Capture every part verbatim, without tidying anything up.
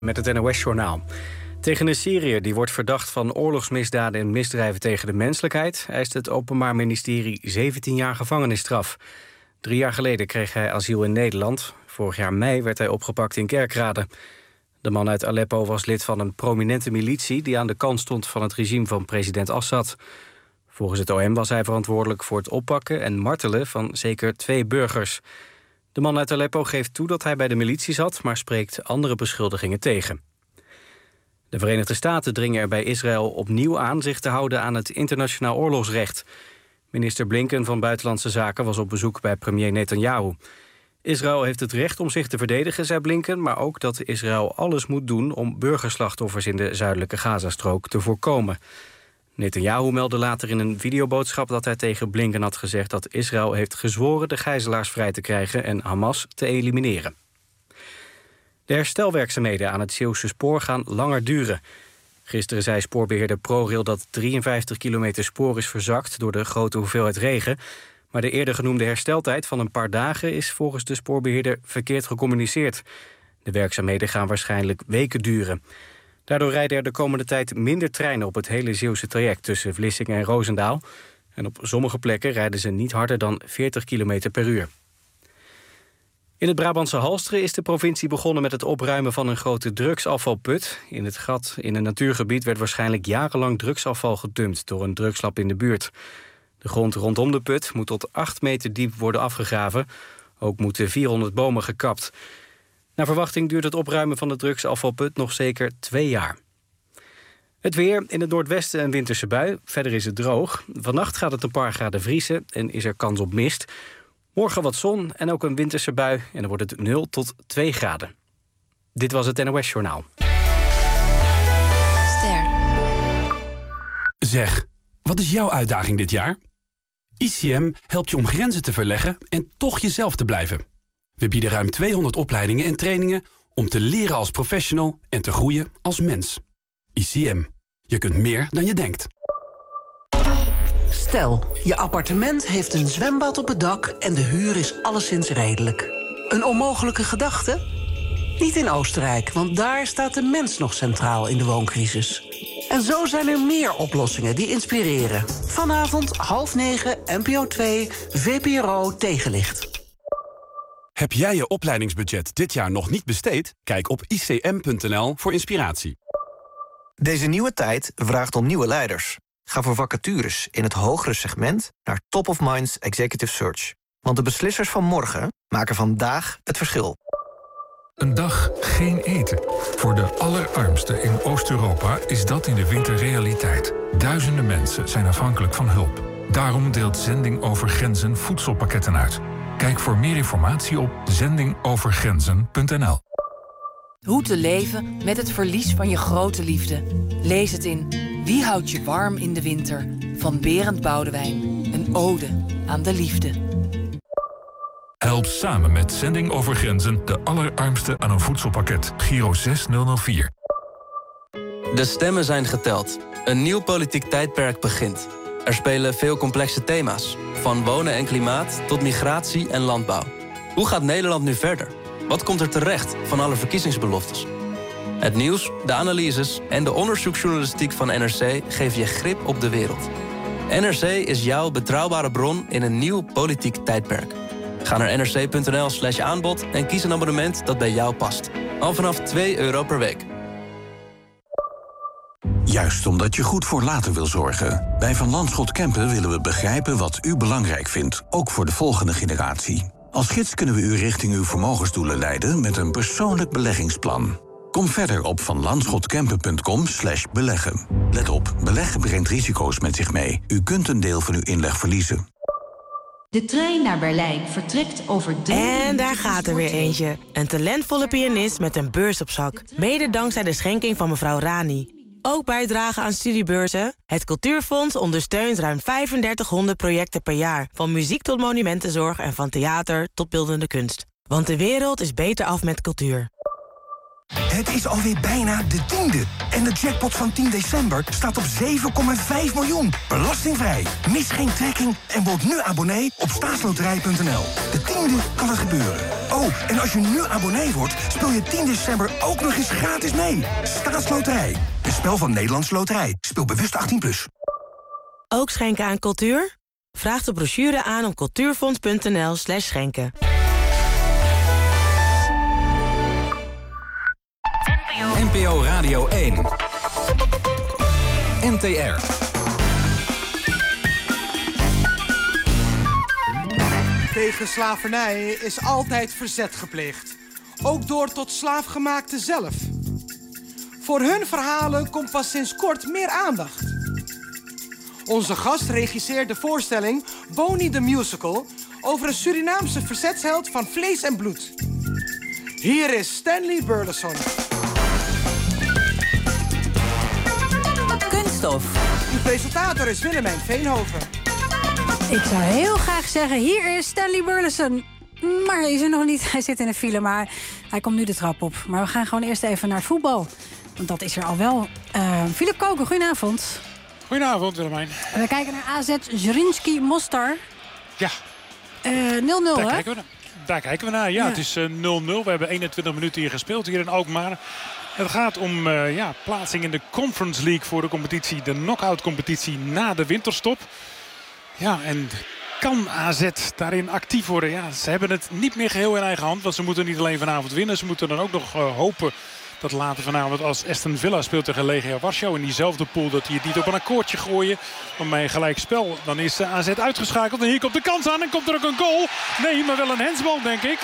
Met het N O S-journaal. Tegen een Syriër die wordt verdacht van oorlogsmisdaden en misdrijven tegen de menselijkheid eist het Openbaar Ministerie zeventien jaar gevangenisstraf. Drie jaar geleden kreeg hij asiel in Nederland. Vorig jaar mei werd hij opgepakt in Kerkrade. De man uit Aleppo was lid van een prominente militie die aan de kant stond van het regime van president Assad. Volgens het O M was hij verantwoordelijk voor het oppakken en martelen van zeker twee burgers. De man uit Aleppo geeft toe dat hij bij de militie zat, maar spreekt andere beschuldigingen tegen. De Verenigde Staten dringen er bij Israël opnieuw aan zich te houden aan het internationaal oorlogsrecht. Minister Blinken van Buitenlandse Zaken was op bezoek bij premier Netanyahu. Israël heeft het recht om zich te verdedigen, zei Blinken, maar ook dat Israël alles moet doen om burgerslachtoffers in de zuidelijke Gazastrook te voorkomen. Netanyahu meldde later in een videoboodschap dat hij tegen Blinken had gezegd dat Israël heeft gezworen de gijzelaars vrij te krijgen en Hamas te elimineren. De herstelwerkzaamheden aan het Zeeuwse spoor gaan langer duren. Gisteren zei spoorbeheerder ProRail dat drieënvijftig kilometer spoor is verzakt door de grote hoeveelheid regen. Maar de eerder genoemde hersteltijd van een paar dagen is volgens de spoorbeheerder verkeerd gecommuniceerd. De werkzaamheden gaan waarschijnlijk weken duren. Daardoor rijden er de komende tijd minder treinen op het hele Zeeuwse traject tussen Vlissingen en Roosendaal. En op sommige plekken rijden ze niet harder dan veertig kilometer per uur. In het Brabantse Halsteren is de provincie begonnen met het opruimen van een grote drugsafvalput. In het gat in een natuurgebied werd waarschijnlijk jarenlang drugsafval gedumpt door een drugslab in de buurt. De grond rondom de put moet tot acht meter diep worden afgegraven. Ook moeten vierhonderd bomen gekapt. Naar verwachting duurt het opruimen van de drugsafvalput nog zeker twee jaar. Het weer, in het noordwesten een winterse bui. Verder is het droog. Vannacht gaat het een paar graden vriezen en is er kans op mist. Morgen wat zon en ook een winterse bui en dan wordt het nul tot twee graden. Dit was het N O S-journaal. Ster. Zeg, wat is jouw uitdaging dit jaar? I C M helpt je om grenzen te verleggen en toch jezelf te blijven. We bieden ruim tweehonderd opleidingen en trainingen om te leren als professional en te groeien als mens. I C M. Je kunt meer dan je denkt. Stel, je appartement heeft een zwembad op het dak en de huur is alleszins redelijk. Een onmogelijke gedachte? Niet in Oostenrijk, want daar staat de mens nog centraal in de wooncrisis. En zo zijn er meer oplossingen die inspireren. Vanavond half negen, N P O twee, V P R O Tegenlicht. Heb jij je opleidingsbudget dit jaar nog niet besteed? Kijk op I C M punt N L voor inspiratie. Deze nieuwe tijd vraagt om nieuwe leiders. Ga voor vacatures in het hogere segment naar Top of Minds Executive Search. Want de beslissers van morgen maken vandaag het verschil. Een dag geen eten. Voor de allerarmsten in Oost-Europa is dat in de winter realiteit. Duizenden mensen zijn afhankelijk van hulp. Daarom deelt Zending Over Grenzen voedselpakketten uit. Kijk voor meer informatie op zending over grenzen punt n l. Hoe te leven met het verlies van je grote liefde. Lees het in Wie houdt je warm in de winter? Van Berend Boudewijn. Een ode aan de liefde. Help samen met Zending Over Grenzen de allerarmsten aan een voedselpakket. Giro zes nul nul vier. De stemmen zijn geteld. Een nieuw politiek tijdperk begint. Er spelen veel complexe thema's. Van wonen en klimaat tot migratie en landbouw. Hoe gaat Nederland nu verder? Wat komt er terecht van alle verkiezingsbeloftes? Het nieuws, de analyses en de onderzoeksjournalistiek van N R C geven je grip op de wereld. N R C is jouw betrouwbare bron in een nieuw politiek tijdperk. Ga naar n r c punt n l slash aanbod en kies een abonnement dat bij jou past. Al vanaf twee euro per week. Juist omdat je goed voor later wil zorgen. Bij Van Lanschot Kempen willen we begrijpen wat u belangrijk vindt, ook voor de volgende generatie. Als gids kunnen we u richting uw vermogensdoelen leiden met een persoonlijk beleggingsplan. Kom verder op van lanschotkempen punt com slash beleggen. Let op, beleggen brengt risico's met zich mee. U kunt een deel van uw inleg verliezen. De trein naar Berlijn vertrekt over drie... En daar gaat er weer eentje. Een talentvolle pianist met een beurs op zak. Mede dankzij de schenking van mevrouw Rani. Ook bijdragen aan studiebeurzen. Het Cultuurfonds ondersteunt ruim vijfendertighonderd projecten per jaar. Van muziek tot monumentenzorg en van theater tot beeldende kunst. Want de wereld is beter af met cultuur. Het is alweer bijna de tiende. En de jackpot van tien december staat op zeven komma vijf miljoen. Belastingvrij. Mis geen trekking en word nu abonnee op staatsloterij punt n l. De tiende kan het gebeuren. Oh, en als je nu abonnee wordt, speel je tien december ook nog eens gratis mee. Staatsloterij. Een spel van Nederlandse Loterij. Speel bewust achttien plus. Ook schenken aan cultuur? Vraag de brochure aan op cultuurfonds.nl slash schenken. N P O Radio één. N T R. Tegen slavernij is altijd verzet gepleegd. Ook door tot slaafgemaakten zelf. Voor hun verhalen komt pas sinds kort meer aandacht. Onze gast regisseert de voorstelling Boney the Musical... over een Surinaamse verzetsheld van vlees en bloed. Hier is Stanley Burleson. Kunststof. Uw presentator is Willemijn Veenhoven. Ik zou heel graag zeggen, hier is Stanley Burleson. Maar hij is er nog niet, hij zit in een file, maar hij komt nu de trap op. Maar we gaan gewoon eerst even naar het voetbal. Want dat is er al wel. Uh, Philip Koken, goedenavond. Goedenavond, Willemijn. We kijken naar A Z Zrinski Mostar. Ja. nul nul, daar hè? Kijken we, daar kijken we naar. Ja, ja. Het is nul nul. Uh, we hebben eenentwintig minuten hier gespeeld, hier in Alkmaar. Het gaat om uh, ja, plaatsing in de Conference League voor de competitie. De knock-out competitie na de winterstop. Ja, en kan A Z daarin actief worden? Ja, ze hebben het niet meer geheel in eigen hand. Want ze moeten niet alleen vanavond winnen. Ze moeten dan ook nog uh, hopen dat later vanavond als Aston Villa speelt tegen Legia Warschau in diezelfde pool, dat die het niet op een akkoordje gooien. Maar bij een gelijk spel, dan is A Z uitgeschakeld. En hier komt de kans aan en komt er ook een goal. Nee, maar wel een handsbal, denk ik.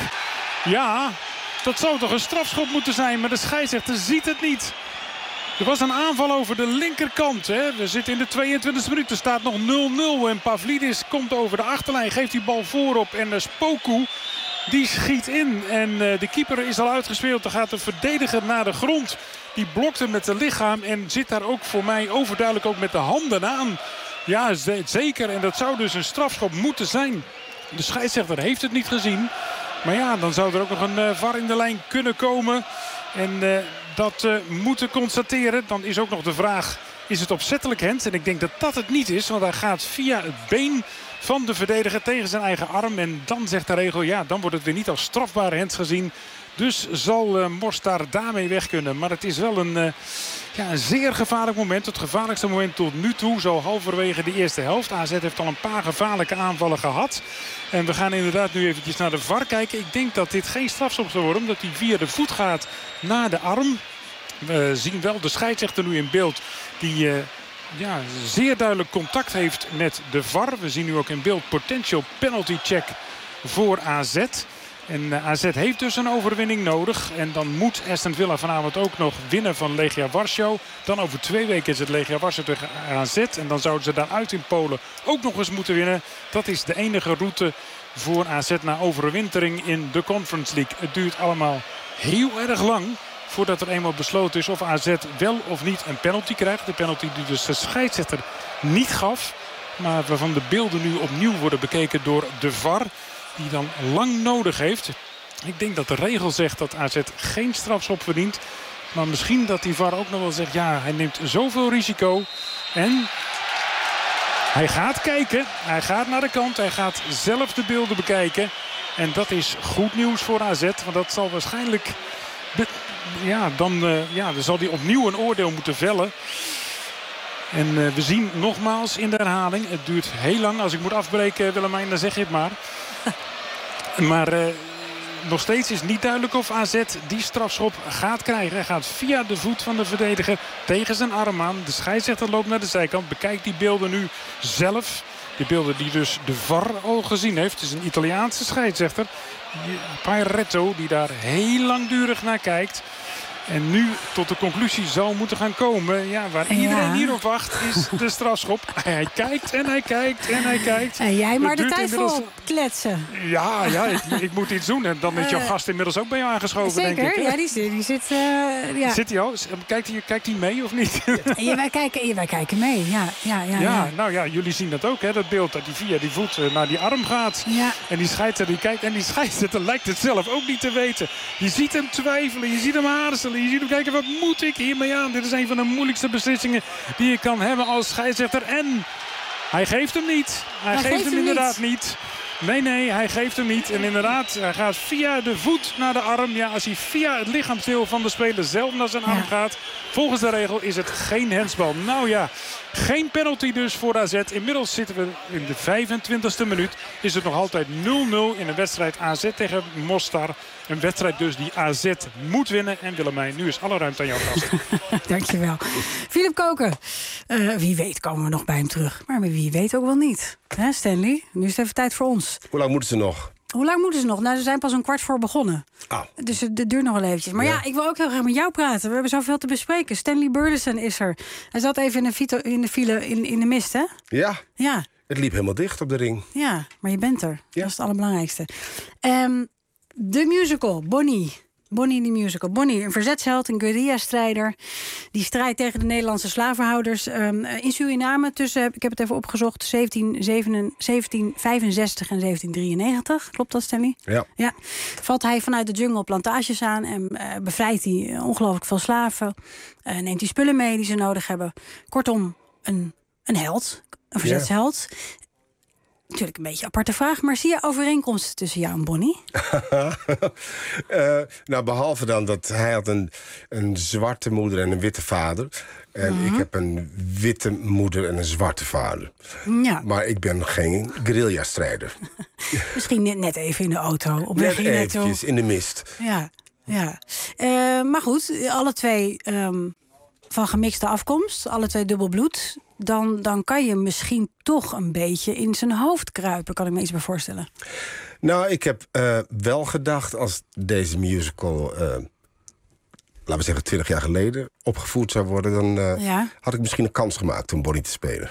Ja, dat zou toch een strafschop moeten zijn. Maar de scheidsrechter ziet het niet. Er was een aanval over de linkerkant. Hè. We zitten in de tweeëntwintigste minuut. Er staat nog nul nul. En Pavlidis komt over de achterlijn. Geeft die bal voorop. En uh, Spoku die schiet in. En uh, de keeper is al uitgespeeld. Dan gaat de verdediger naar de grond. Die blokt hem met zijn lichaam. En zit daar ook voor mij overduidelijk ook met de handen aan. Ja, zeker. En dat zou dus een strafschop moeten zijn. De scheidsrechter heeft het niet gezien. Maar ja, dan zou er ook nog een uh, V A R in de lijn kunnen komen. En uh, dat uh, moeten constateren. Dan is ook nog de vraag, is het opzettelijk hands? En ik denk dat dat het niet is. Want hij gaat via het been van de verdediger tegen zijn eigen arm. En dan zegt de regel, ja, dan wordt het weer niet als strafbare hands gezien. Dus zal uh, Mostar daarmee weg kunnen. Maar het is wel een, uh, ja, een zeer gevaarlijk moment. Het gevaarlijkste moment tot nu toe. Zo halverwege de eerste helft. A Z heeft al een paar gevaarlijke aanvallen gehad. En we gaan inderdaad nu eventjes naar de V A R kijken. Ik denk dat dit geen strafschop zal worden. Omdat hij via de voet gaat naar de arm. We zien wel de scheidsrechter nu in beeld. Die uh, ja, zeer duidelijk contact heeft met de V A R. We zien nu ook in beeld potential penalty check voor A Z. En uh, A Z heeft dus een overwinning nodig. En dan moet Aston Villa vanavond ook nog winnen van Legia Warschau. Dan over twee weken is het Legia Warschau tegen A Z. En dan zouden ze daaruit in Polen ook nog eens moeten winnen. Dat is de enige route voor A Z na overwintering in de Conference League. Het duurt allemaal heel erg lang voordat er eenmaal besloten is of A Z wel of niet een penalty krijgt. De penalty die dus de scheidsrechter niet gaf. Maar waarvan de beelden nu opnieuw worden bekeken door de V A R. Die dan lang nodig heeft. Ik denk dat de regel zegt dat A Z geen strafschop verdient. Maar misschien dat die V A R ook nog wel zegt, ja, hij neemt zoveel risico. En hij gaat kijken. Hij gaat naar de kant. Hij gaat zelf de beelden bekijken. En dat is goed nieuws voor A Z. Want dat zal waarschijnlijk... Ja, dan, uh, ja, dan zal hij opnieuw een oordeel moeten vellen. En uh, we zien nogmaals in de herhaling. Het duurt heel lang. Als ik moet afbreken, Willemijn, dan zeg je het maar. Maar uh, nog steeds is niet duidelijk of A Z die strafschop gaat krijgen. Hij gaat via de voet van de verdediger tegen zijn arm aan. De scheidsrechter loopt naar de zijkant. Bekijkt die beelden nu zelf. De beelden die dus de V A R al gezien heeft. Het is een Italiaanse scheidsrechter. Pairetto, die daar heel langdurig naar kijkt. En nu tot de conclusie zou moeten gaan komen. Ja, waar ja. iedereen hier op wacht is de strafschop. Hij kijkt en hij kijkt en hij kijkt. En jij maar het de tijd inmiddels... voor kletsen. Ja, ja ik, ik moet iets doen. En dan is jouw gast inmiddels ook bij jou aangeschoven, Zeker, denk ik. Zeker, ja, die, die zit... Uh, ja. Zit hij al? Kijkt hij, kijkt hij mee of niet? Ja, wij, kijken, wij kijken mee, ja. Ja, ja, ja, ja. Nou ja, jullie zien dat ook, hè, dat beeld. Dat hij via die voet naar die arm gaat. Ja. En die scheidsrechter die kijkt. En die scheidsrechter lijkt het zelf ook niet te weten. Je ziet hem twijfelen, je ziet hem aarzelen. Je ziet hem kijken, wat moet ik hiermee aan? Dit is een van de moeilijkste beslissingen die je kan hebben als scheidsrechter. En hij geeft hem niet. Hij, hij geeft, geeft hem inderdaad niet. niet. Nee, nee, hij geeft hem niet. En inderdaad, hij gaat via de voet naar de arm. Ja, als hij via het lichaamsdeel van de speler zelf naar zijn arm ja. gaat... volgens de regel is het geen handsbal. Nou ja, geen penalty dus voor A Z. Inmiddels zitten we in de vijfentwintigste minuut. Is het nog altijd nul nul in een wedstrijd A Z tegen Mostar. Een wedstrijd dus die A Z moet winnen. En Willemijn, nu is alle ruimte aan jouw gast. Dankjewel. Philip Koken. Uh, wie weet komen we nog bij hem terug. Maar wie weet ook wel niet. Hè, Stanley? Nu is het even tijd voor ons. Hoe lang moeten ze nog? Hoe lang moeten ze nog? Nou, ze zijn pas een kwart voor begonnen. Ah. Dus het duurt nog wel eventjes. Maar ja. ja, ik wil ook heel graag met jou praten. We hebben zoveel te bespreken. Stanley Burleson is er. Hij zat even in de, fito, in de file in, in de mist, hè? Ja. Ja. Het liep helemaal dicht op de ring. Ja, maar je bent er. Ja. Dat is het allerbelangrijkste. Um, de musical, Bonnie. Bonnie the musical. Bonnie, een verzetsheld, een guerrilla-strijder. Die strijdt tegen de Nederlandse slavenhouders um, in Suriname tussen, ik heb het even opgezocht, zeventien vijfenzestig en zeventien drieënnegentig. Klopt dat, Stanley? Ja. ja. Valt hij vanuit de jungle plantages aan en uh, bevrijdt hij ongelooflijk veel slaven. Uh, neemt hij spullen mee die ze nodig hebben. Kortom, een, een held, een verzetsheld. Ja. Natuurlijk een beetje een aparte vraag, maar zie je overeenkomsten tussen jou en Bonnie? uh, nou, behalve dan dat hij had een, een zwarte moeder en een witte vader. En mm-hmm. ik heb een witte moeder en een zwarte vader. Ja. Maar ik ben geen guerrilla-strijder. Misschien net, net even in de auto. Op weg net hier eventjes, naartoe. in de mist. Ja, ja. Uh, maar goed, alle twee um, van gemixte afkomst. Alle twee dubbel bloed. Dan, dan kan je misschien toch een beetje in zijn hoofd kruipen. Kan ik me iets bij voorstellen. Nou, ik heb uh, wel gedacht als deze musical... Uh, laten we zeggen twintig jaar geleden opgevoerd zou worden... dan uh, ja. had ik misschien een kans gemaakt om Bonnie te spelen.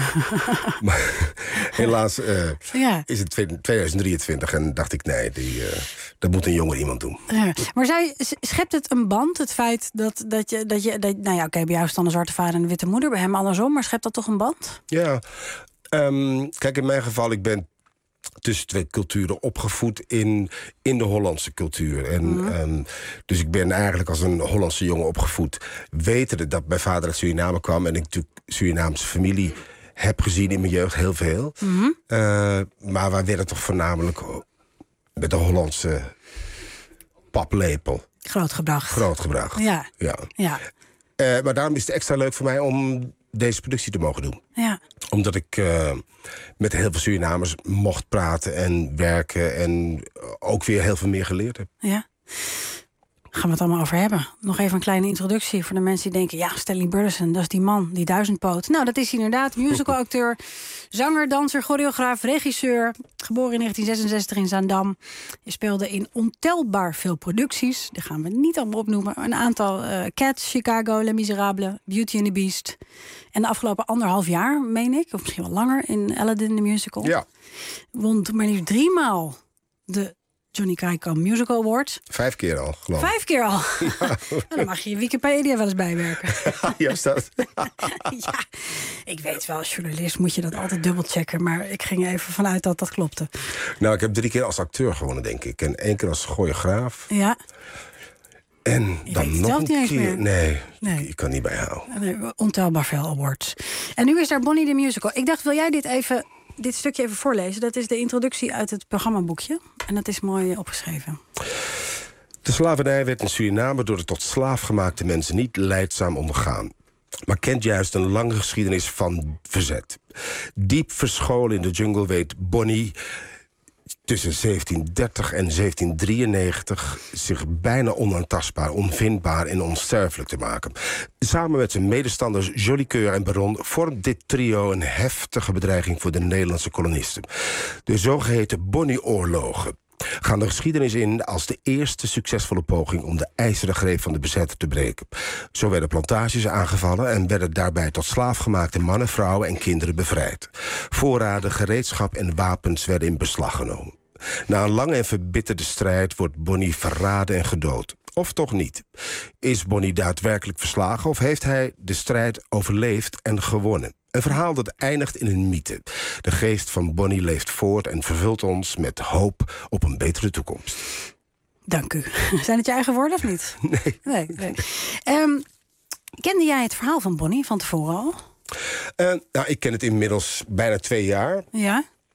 Maar helaas uh, ja. is het tweeduizend drieëntwintig en dacht ik... nee, die, uh, dat moet een jonger iemand doen. Ja. Maar zij, schept het een band, het feit dat, dat je... Dat je dat, nou ja, oké, okay, bij jou is dan een zwarte vader en een witte moeder. Bij hem andersom, maar schept dat toch een band? Ja. Um, kijk, in mijn geval, ik ben... tussen twee culturen opgevoed in, in de Hollandse cultuur. En, mm-hmm. um, dus ik ben eigenlijk als een Hollandse jongen opgevoed. Wetende dat mijn vader uit Suriname kwam... en ik natuurlijk Surinaamse familie heb gezien in mijn jeugd heel veel. Mm-hmm. Uh, maar wij werden toch voornamelijk met de Hollandse paplepel. Grootgebracht. Grootgebracht, ja. ja. ja. Uh, maar daarom is het extra leuk voor mij om deze productie te mogen doen. Ja. Omdat ik uh, met heel veel Surinamers mocht praten en werken... en ook weer heel veel meer geleerd heb. Ja. Gaan we het allemaal over hebben. Nog even een kleine introductie voor de mensen die denken... ja, Stanley Burleson, dat is die man, die duizendpoot. Nou, dat is hij inderdaad. Musicalacteur, zanger, danser, choreograaf, regisseur. Geboren in negentien zesenzestig in Zaandam. Je speelde in ontelbaar veel producties. Die gaan we niet allemaal opnoemen. Een aantal uh, Cats, Chicago, Les Miserables, Beauty and the Beast. En de afgelopen anderhalf jaar, meen ik, of misschien wel langer... in Aladdin the Musical. Ja. Won maar liefst driemaal de Johnny Krijkamp Musical Award. Vijf keer al, geloof ik. Vijf keer al? Ja. Nou, dan mag je je Wikipedia wel eens bijwerken. Ja, staat. Ja, ik weet wel, als journalist moet je dat altijd dubbelchecken. Maar ik ging even vanuit dat dat klopte. Nou, ik heb drie keer als acteur gewonnen, denk ik. En één keer als choreograaf. Ja. En je dan nog een keer. Meer. Nee, nee, ik kan niet bijhouden. Nee, ontelbaar veel awards. En nu is daar Bonnie the Musical. Ik dacht, wil jij dit even... dit stukje even voorlezen. Dat is de introductie uit het programmaboekje. En dat is mooi opgeschreven. De slavernij werd in Suriname door de tot slaaf gemaakte mensen niet lijdzaam ondergaan, maar kent juist een lange geschiedenis van verzet. Diep verscholen in de jungle weet Bonnie tussen zeventien dertig en zeventien drieënnegentig zich bijna onaantastbaar, onvindbaar en onsterfelijk te maken. Samen met zijn medestanders Jolicoeur en Baron vormt dit trio een heftige bedreiging voor de Nederlandse kolonisten. De zogeheten Bonnie-oorlogen gaan de geschiedenis in als de eerste succesvolle poging om de ijzeren greep van de bezetter te breken. Zo werden plantages aangevallen en werden daarbij tot slaafgemaakte mannen, vrouwen en kinderen bevrijd. Voorraden, gereedschap en wapens werden in beslag genomen. Na een lange en verbitterde strijd wordt Bonnie verraden en gedood. Of toch niet? Is Bonnie daadwerkelijk verslagen of heeft hij de strijd overleefd en gewonnen? Een verhaal dat eindigt in een mythe. De geest van Bonnie leeft voort en vervult ons met hoop op een betere toekomst. Dank u. Zijn het je eigen woorden of niet? Nee. nee, nee. Um, kende jij het verhaal van Bonnie van tevoren al? Uh, nou, ik ken het inmiddels bijna twee jaar. Ja?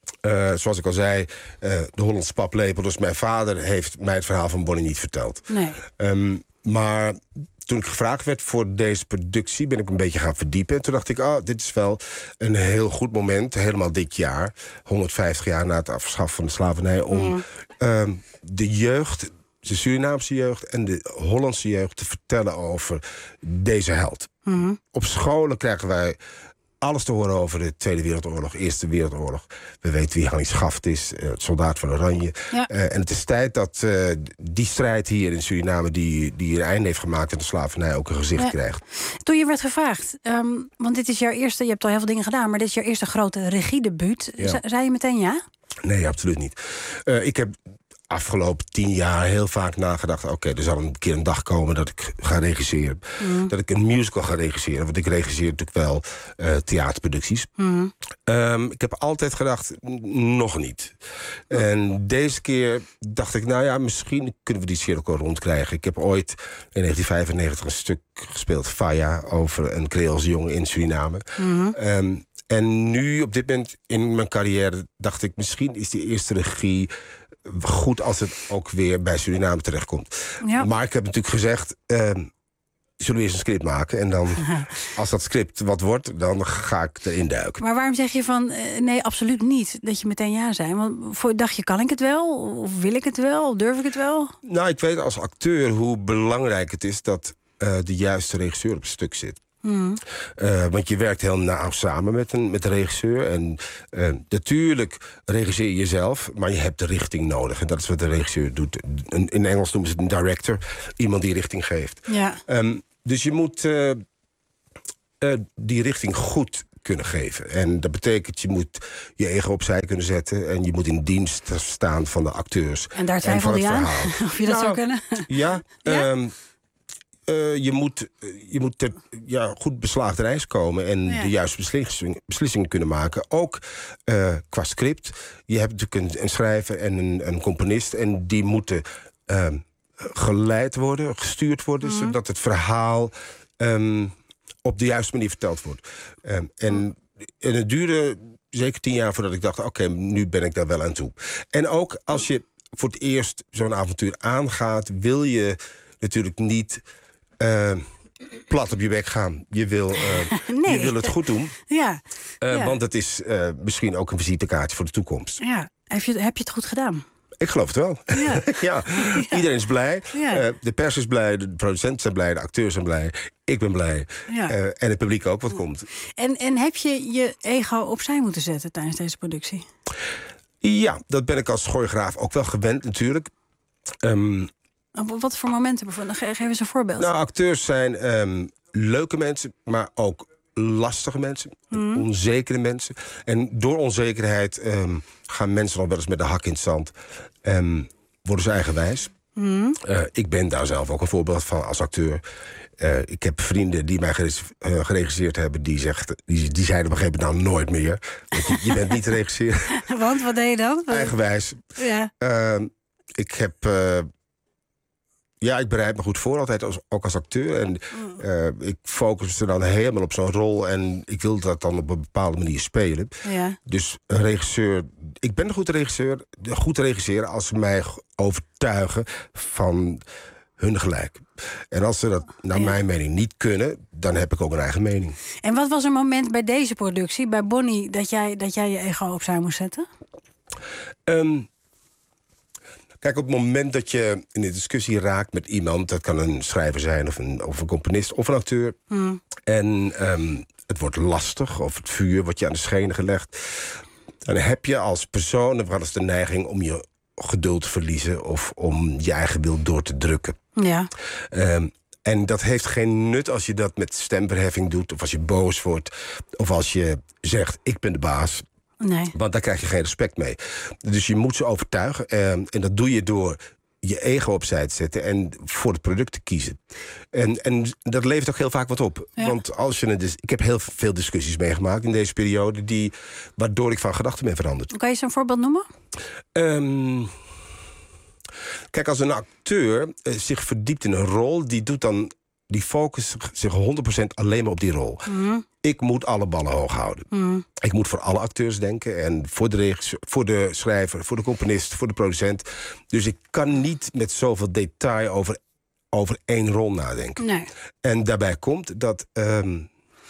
Uh, zoals ik al zei, uh, de Hollandse paplepel. Dus mijn vader heeft mij het verhaal van Bonnie niet verteld. Nee. Um, maar toen ik gevraagd werd voor deze productie, ben ik een beetje gaan verdiepen. En toen dacht ik, oh, dit is wel een heel goed moment, helemaal dit jaar, honderdvijftig jaar na het afschaffen van de slavernij, om mm. um, de jeugd, de Surinaamse jeugd en de Hollandse jeugd te vertellen over deze held. Mm. Op scholen krijgen wij alles te horen over de Tweede Wereldoorlog, Eerste Wereldoorlog. We weten wie Hannie Schaft is, uh, het soldaat van Oranje. Ja. Uh, en het is tijd dat uh, die strijd hier in Suriname, die, die een einde heeft gemaakt aan de slavernij, ook een gezicht ja. krijgt. Toen je werd gevraagd, um, want dit is jouw eerste, je hebt al heel veel dingen gedaan, maar dit is jouw eerste grote regiedebuut. Ja. Zei je meteen ja? Nee, absoluut niet. Uh, ik heb afgelopen tien jaar heel vaak nagedacht, oké, okay, er zal een keer een dag komen dat ik ga regisseren. Mm. Dat ik een musical ga regisseren. Want ik regisseer natuurlijk wel uh, theaterproducties. Mm. Um, ik heb altijd gedacht, nog niet. Mm. En deze keer dacht ik, nou ja, misschien kunnen we die cirkel rondkrijgen. Ik heb ooit in negentien vijfennegentig een stuk gespeeld, Faya, over een Creoolse jongen in Suriname. Mm. Um, en nu, op dit moment in mijn carrière, dacht ik, misschien is die eerste regie goed als het ook weer bij Suriname terechtkomt. Ja. Maar ik heb natuurlijk gezegd, uh, zullen we eerst een script maken? En dan, als dat script wat wordt, dan ga ik erin duiken. Maar waarom zeg je van, uh, nee, absoluut niet, dat je meteen ja zei? Want voor, dacht je, kan ik het wel? Of wil ik het wel? Of durf ik het wel? Nou, ik weet als acteur hoe belangrijk het is dat uh, de juiste regisseur op het stuk zit. Hmm. Uh, want je werkt heel nauw samen met een met de regisseur. En uh, natuurlijk regisseer je zelf, maar je hebt de richting nodig. En dat is wat de regisseur doet. In Engels noemen ze het een director. Iemand die richting geeft. Ja. Um, dus je moet uh, uh, die richting goed kunnen geven. En dat betekent, je moet je ego opzij kunnen zetten. En je moet in dienst staan van de acteurs. En daar twijfelde je aan? Of je dat nou, zou kunnen? Ja, ja? Um, Uh, je moet, je moet ter, ja, goed beslaagd reis komen en ja. de juiste beslissingen, beslissingen kunnen maken. Ook uh, qua script. Je hebt natuurlijk een, een schrijver en een, een componist. En die moeten uh, geleid worden, gestuurd worden. Mm-hmm. Zodat het verhaal um, op de juiste manier verteld wordt. Um, en, en het duurde zeker tien jaar voordat ik dacht, oké, okay, nu ben ik daar wel aan toe. En ook als je voor het eerst zo'n avontuur aangaat, wil je natuurlijk niet Uh, plat op je bek gaan. Je wil, uh, nee. je wil het goed doen. Ja. Uh, ja. Want het is uh, misschien ook een visitekaartje voor de toekomst. Ja. Heb je, heb je het goed gedaan? Ik geloof het wel. Ja. ja. ja. Iedereen is blij. Ja. Uh, de pers is blij, de producenten zijn blij, de acteurs zijn blij. Ik ben blij. Ja. Uh, en het publiek ook, wat ja. komt. En, en heb je je ego opzij moeten zetten tijdens deze productie? Ja, dat ben ik als choreograaf ook wel gewend natuurlijk. Um, Op wat voor momenten bijvoorbeeld? Geef eens een voorbeeld. Nou, acteurs zijn um, leuke mensen, maar ook lastige mensen. Mm. Onzekere mensen. En door onzekerheid um, gaan mensen nog wel eens met de hak in het zand. Um, worden ze eigenwijs. Mm. Uh, ik ben daar zelf ook een voorbeeld van als acteur. Uh, ik heb vrienden die mij geregisseerd hebben, die, zegt, die, die zeiden op een gegeven moment nou nooit meer. Want je, je bent niet te regisseren. Want, wat deed je dan? Eigenwijs. Ja. Uh, ik heb... Uh, Ja, ik bereid me goed voor, altijd als, ook als acteur. En uh, ik focus er dan helemaal op zo'n rol. En ik wil dat dan op een bepaalde manier spelen. Ja. Dus een regisseur... Ik ben een goed regisseur, goed regisseren als ze mij overtuigen van hun gelijk. En als ze dat naar ja. mijn mening niet kunnen, dan heb ik ook een eigen mening. En wat was een moment bij deze productie, bij Bonnie, dat jij, dat jij je ego opzij moest zetten? Um, Kijk, op het moment dat je in een discussie raakt met iemand... dat kan een schrijver zijn of een, of een componist of een acteur... Hmm. en um, het wordt lastig of het vuur wordt je aan de schenen gelegd... dan heb je als persoon wel eens de neiging om je geduld te verliezen... of om je eigen wil door te drukken. Ja. Um, en dat heeft geen nut als je dat met stemverheffing doet... of als je boos wordt, of als je zegt, ik ben de baas... Nee. Want daar krijg je geen respect mee. Dus je moet ze overtuigen. Uh, en dat doe je door je ego opzij te zetten en voor het product te kiezen. En, en dat levert ook heel vaak wat op. Ja. Want als je een dis- ik heb heel veel discussies meegemaakt in deze periode... Die, waardoor ik van gedachten ben veranderd. Kan je zo'n voorbeeld noemen? Um, kijk, als een acteur uh, zich verdiept in een rol... die doet dan die focussen zich honderd procent alleen maar op die rol. Mm. Ik moet alle ballen hoog houden. Mm. Ik moet voor alle acteurs denken. En voor de, regisseur, voor de schrijver, voor de componist, voor de producent. Dus ik kan niet met zoveel detail over, over één rol nadenken. Nee. En daarbij komt dat um,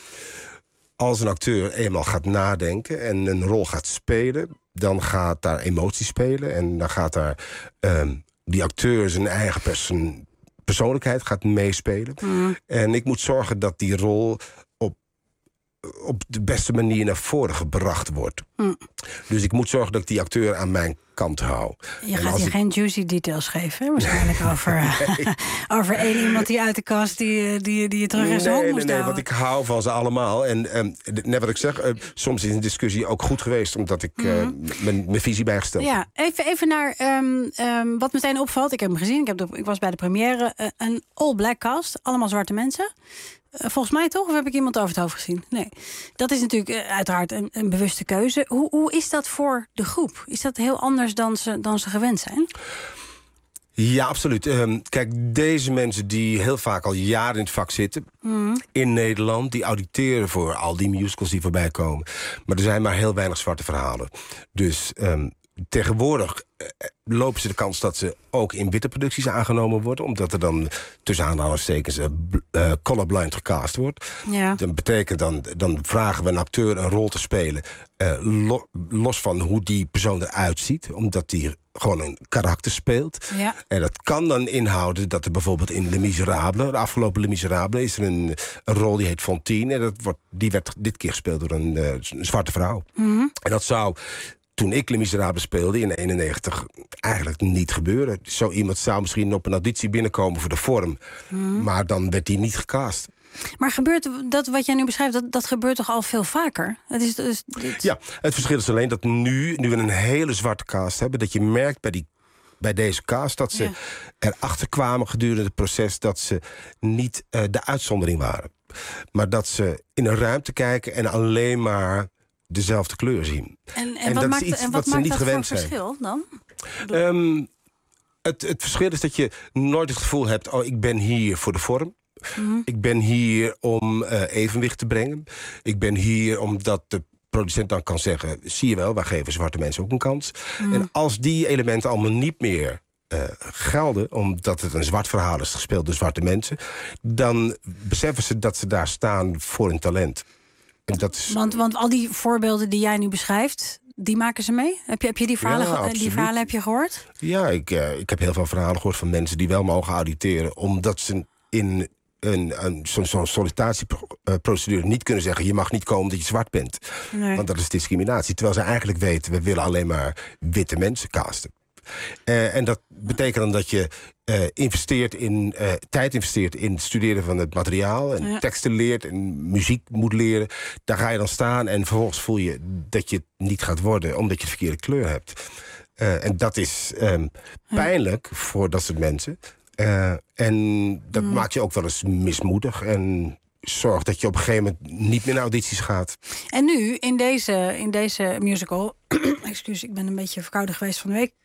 als een acteur eenmaal gaat nadenken en een rol gaat spelen, dan gaat daar emotie spelen. En dan gaat daar um, die acteur zijn eigen persoon, persoonlijkheid gaat meespelen. Mm. En ik moet zorgen dat die rol op, op de beste manier naar voren gebracht wordt. Mm. Dus ik moet zorgen dat ik die acteur aan mijn kant hou. Je en gaat je ik... geen juicy details geven, hè? Waarschijnlijk over, nee. over één iemand die uit de kast die, die, die je terug in zijn nee, hond moest nee, nee, houden. want ik hou van ze allemaal. En um, net wat ik zeg, uh, soms is een discussie ook goed geweest, omdat ik mm-hmm. uh, mijn, mijn visie bijgesteld heb. Ja, even, even naar um, um, wat meteen opvalt. Ik heb hem gezien, ik, heb de, ik was bij de première. Uh, een all-black cast, allemaal zwarte mensen. Uh, volgens mij toch? Of heb ik iemand over het hoofd gezien? Nee. Dat is natuurlijk uh, uiteraard een, een bewuste keuze. Hoe, hoe is dat voor de groep? Is dat heel anders dan ze, dan ze gewend zijn? Ja, absoluut. Um, kijk, deze mensen die heel vaak al jaren in het vak zitten, mm. in Nederland, die auditeren voor al die musicals die voorbij komen. Maar er zijn maar heel weinig zwarte verhalen. Dus um, tegenwoordig uh, lopen ze de kans dat ze ook in witte producties aangenomen worden, omdat er dan tussen aanhalingstekens uh, colorblind gecast wordt. Ja. Dat betekent dan, dan vragen we een acteur een rol te spelen, uh, lo, los van hoe die persoon eruit ziet, omdat die gewoon een karakter speelt. Ja. En dat kan dan inhouden dat er bijvoorbeeld in Les Miserables, de afgelopen Les Miserables, is er een, een rol die heet Fantine. En dat wordt, die werd dit keer gespeeld door een, uh, een zwarte vrouw. Mm-hmm. En dat zou, toen ik Les Miserables speelde in eenennegentig, eigenlijk niet gebeuren. Zo iemand zou misschien op een auditie binnenkomen voor de vorm. Mm-hmm. Maar dan werd die niet gecast. Maar gebeurt dat wat jij nu beschrijft, dat, dat gebeurt toch al veel vaker? Het is, dus, dit... Ja, het verschil is alleen dat nu, nu we een hele zwarte cast hebben, dat je merkt bij, die, bij deze cast dat ze ja. erachter kwamen gedurende het proces dat ze niet uh, de uitzondering waren. Maar dat ze in een ruimte kijken en alleen maar dezelfde kleur zien. En, en, en wat dat maakt, is iets en wat, wat ze niet dat gewend zijn. verschil dan? Um, het, het verschil is dat je nooit het gevoel hebt, oh, ik ben hier voor de vorm. Mm-hmm. Ik ben hier om uh, evenwicht te brengen. Ik ben hier omdat de producent dan kan zeggen, zie je wel, wij geven zwarte mensen ook een kans. Mm. En als die elementen allemaal niet meer uh, gelden, omdat het een zwart verhaal is gespeeld door zwarte mensen, dan beseffen ze dat ze daar staan voor een talent. En dat is... want, want al die voorbeelden die jij nu beschrijft, die maken ze mee? Heb je, heb je die, verhalen, ja, die verhalen heb je gehoord? Ja, ik, uh, ik heb heel veel verhalen gehoord van mensen die wel mogen auditeren, omdat ze in een, een, zo'n zo sollicitatieprocedure niet kunnen zeggen, je mag niet komen omdat je zwart bent. Nee. Want dat is discriminatie. Terwijl ze eigenlijk weten, we willen alleen maar witte mensen casten. Uh, en dat betekent dan dat je uh, investeert in, uh, tijd investeert in het studeren van het materiaal, en ja. teksten leert en muziek moet leren. Daar ga je dan staan en vervolgens voel je dat je het niet gaat worden, omdat je de verkeerde kleur hebt. Uh, en dat is um, pijnlijk ja. voor dat soort mensen. Uh, en dat mm. maakt je ook wel eens mismoedig en zorgt dat je op een gegeven moment niet meer naar audities gaat. En nu, in deze, in deze musical, excuus, ik ben een beetje verkouden geweest van de week.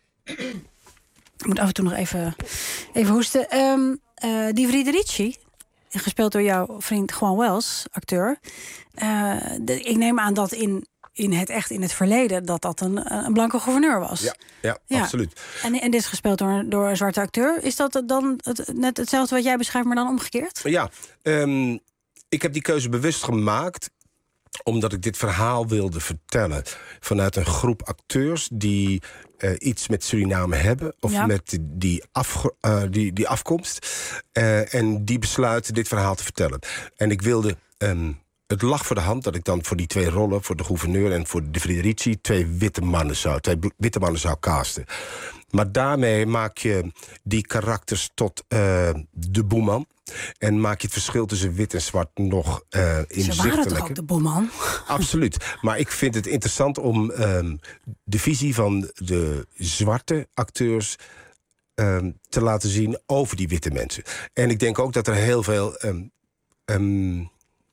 Ik moet af en toe nog even, even hoesten. Um, uh, die Friderici, gespeeld door jouw vriend Juan Wells, acteur. Uh, de, ik neem aan dat in, in het echt in het verleden dat dat een, een blanke gouverneur was. Ja, ja, ja. absoluut. En, en dit is gespeeld door, door een zwarte acteur. Is dat dan het, net hetzelfde wat jij beschrijft, maar dan omgekeerd? Ja, um, ik heb die keuze bewust gemaakt omdat ik dit verhaal wilde vertellen vanuit een groep acteurs die uh, iets met Suriname hebben, of ja. met die, af, uh, die, die afkomst. Uh, en die besluiten dit verhaal te vertellen. En ik wilde, um, het lag voor de hand dat ik dan voor die twee rollen, voor de gouverneur en voor de Friderici, twee witte mannen zou, twee witte mannen zou casten. Maar daarmee maak je die karakters tot uh, de boeman. En maak je het verschil tussen wit en zwart nog uh, inzichtelijk. Ze waren toch ook de boeman? Absoluut. Maar ik vind het interessant om um, de visie van de zwarte acteurs um, te laten zien over die witte mensen. En ik denk ook dat er heel veel... Um, um,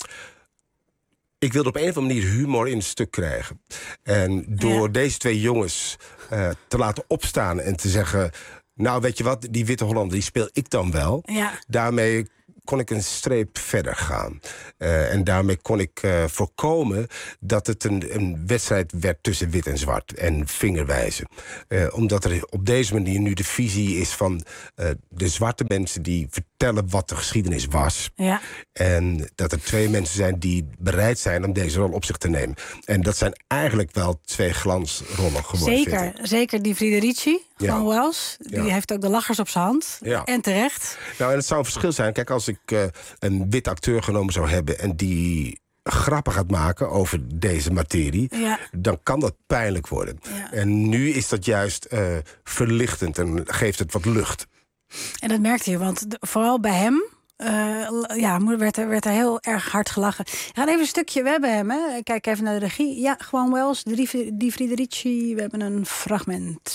ik wilde op een of andere manier humor in het stuk krijgen. En door ja. deze twee jongens uh, te laten opstaan en te zeggen, nou, weet je wat, die witte Hollander, die speel ik dan wel. Ja. Daarmee kon ik een streep verder gaan. Uh, en daarmee kon ik uh, voorkomen dat het een, een wedstrijd werd tussen wit en zwart en vingerwijzen. Uh, omdat er op deze manier nu de visie is van uh, de zwarte mensen die vertellen wat de geschiedenis was. Ja. En dat er twee mensen zijn die bereid zijn om deze rol op zich te nemen. En dat zijn eigenlijk wel twee glansrollen geworden. Zeker, zeker die Friederici van Ja. Wells. Die Ja. heeft ook de lachers op zijn hand. Ja. En terecht. Nou, en het zou een verschil zijn. Kijk, als ik uh, een wit acteur genomen zou hebben en die grappen gaat maken over deze materie, Ja. dan kan dat pijnlijk worden. Ja. En nu is dat juist uh, verlichtend en geeft het wat lucht. En dat merkte je, want de- vooral bij hem uh, ja, werd, er, werd er heel erg hard gelachen. We gaan even een stukje, we hebben hem, hè. Kijk even naar de regie. Ja, gewoon Wells, die, die Friederici. We hebben een fragment.